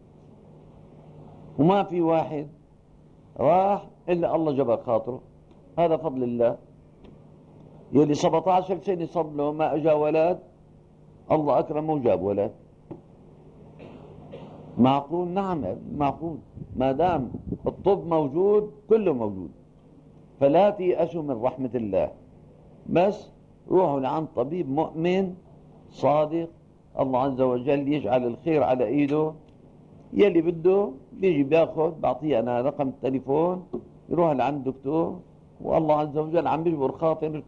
وما في واحد راح إلا الله جبر خاطره. هذا فضل الله. يلي 17 سنة صار له ما أجا ولد، الله أكرمه وجاب ولد. معقول؟ نعم معقول، ما دام الطب موجود كله موجود. فلا تيأسوا من رحمة الله، بس روحوا لعند طبيب مؤمن صادق، الله عز وجل يجعل الخير على ايده. يلي بده بيجي بياخذ، بعطيه انا رقم التليفون، يروح لعند دكتور، والله عز وجل عم بيجبر خاطر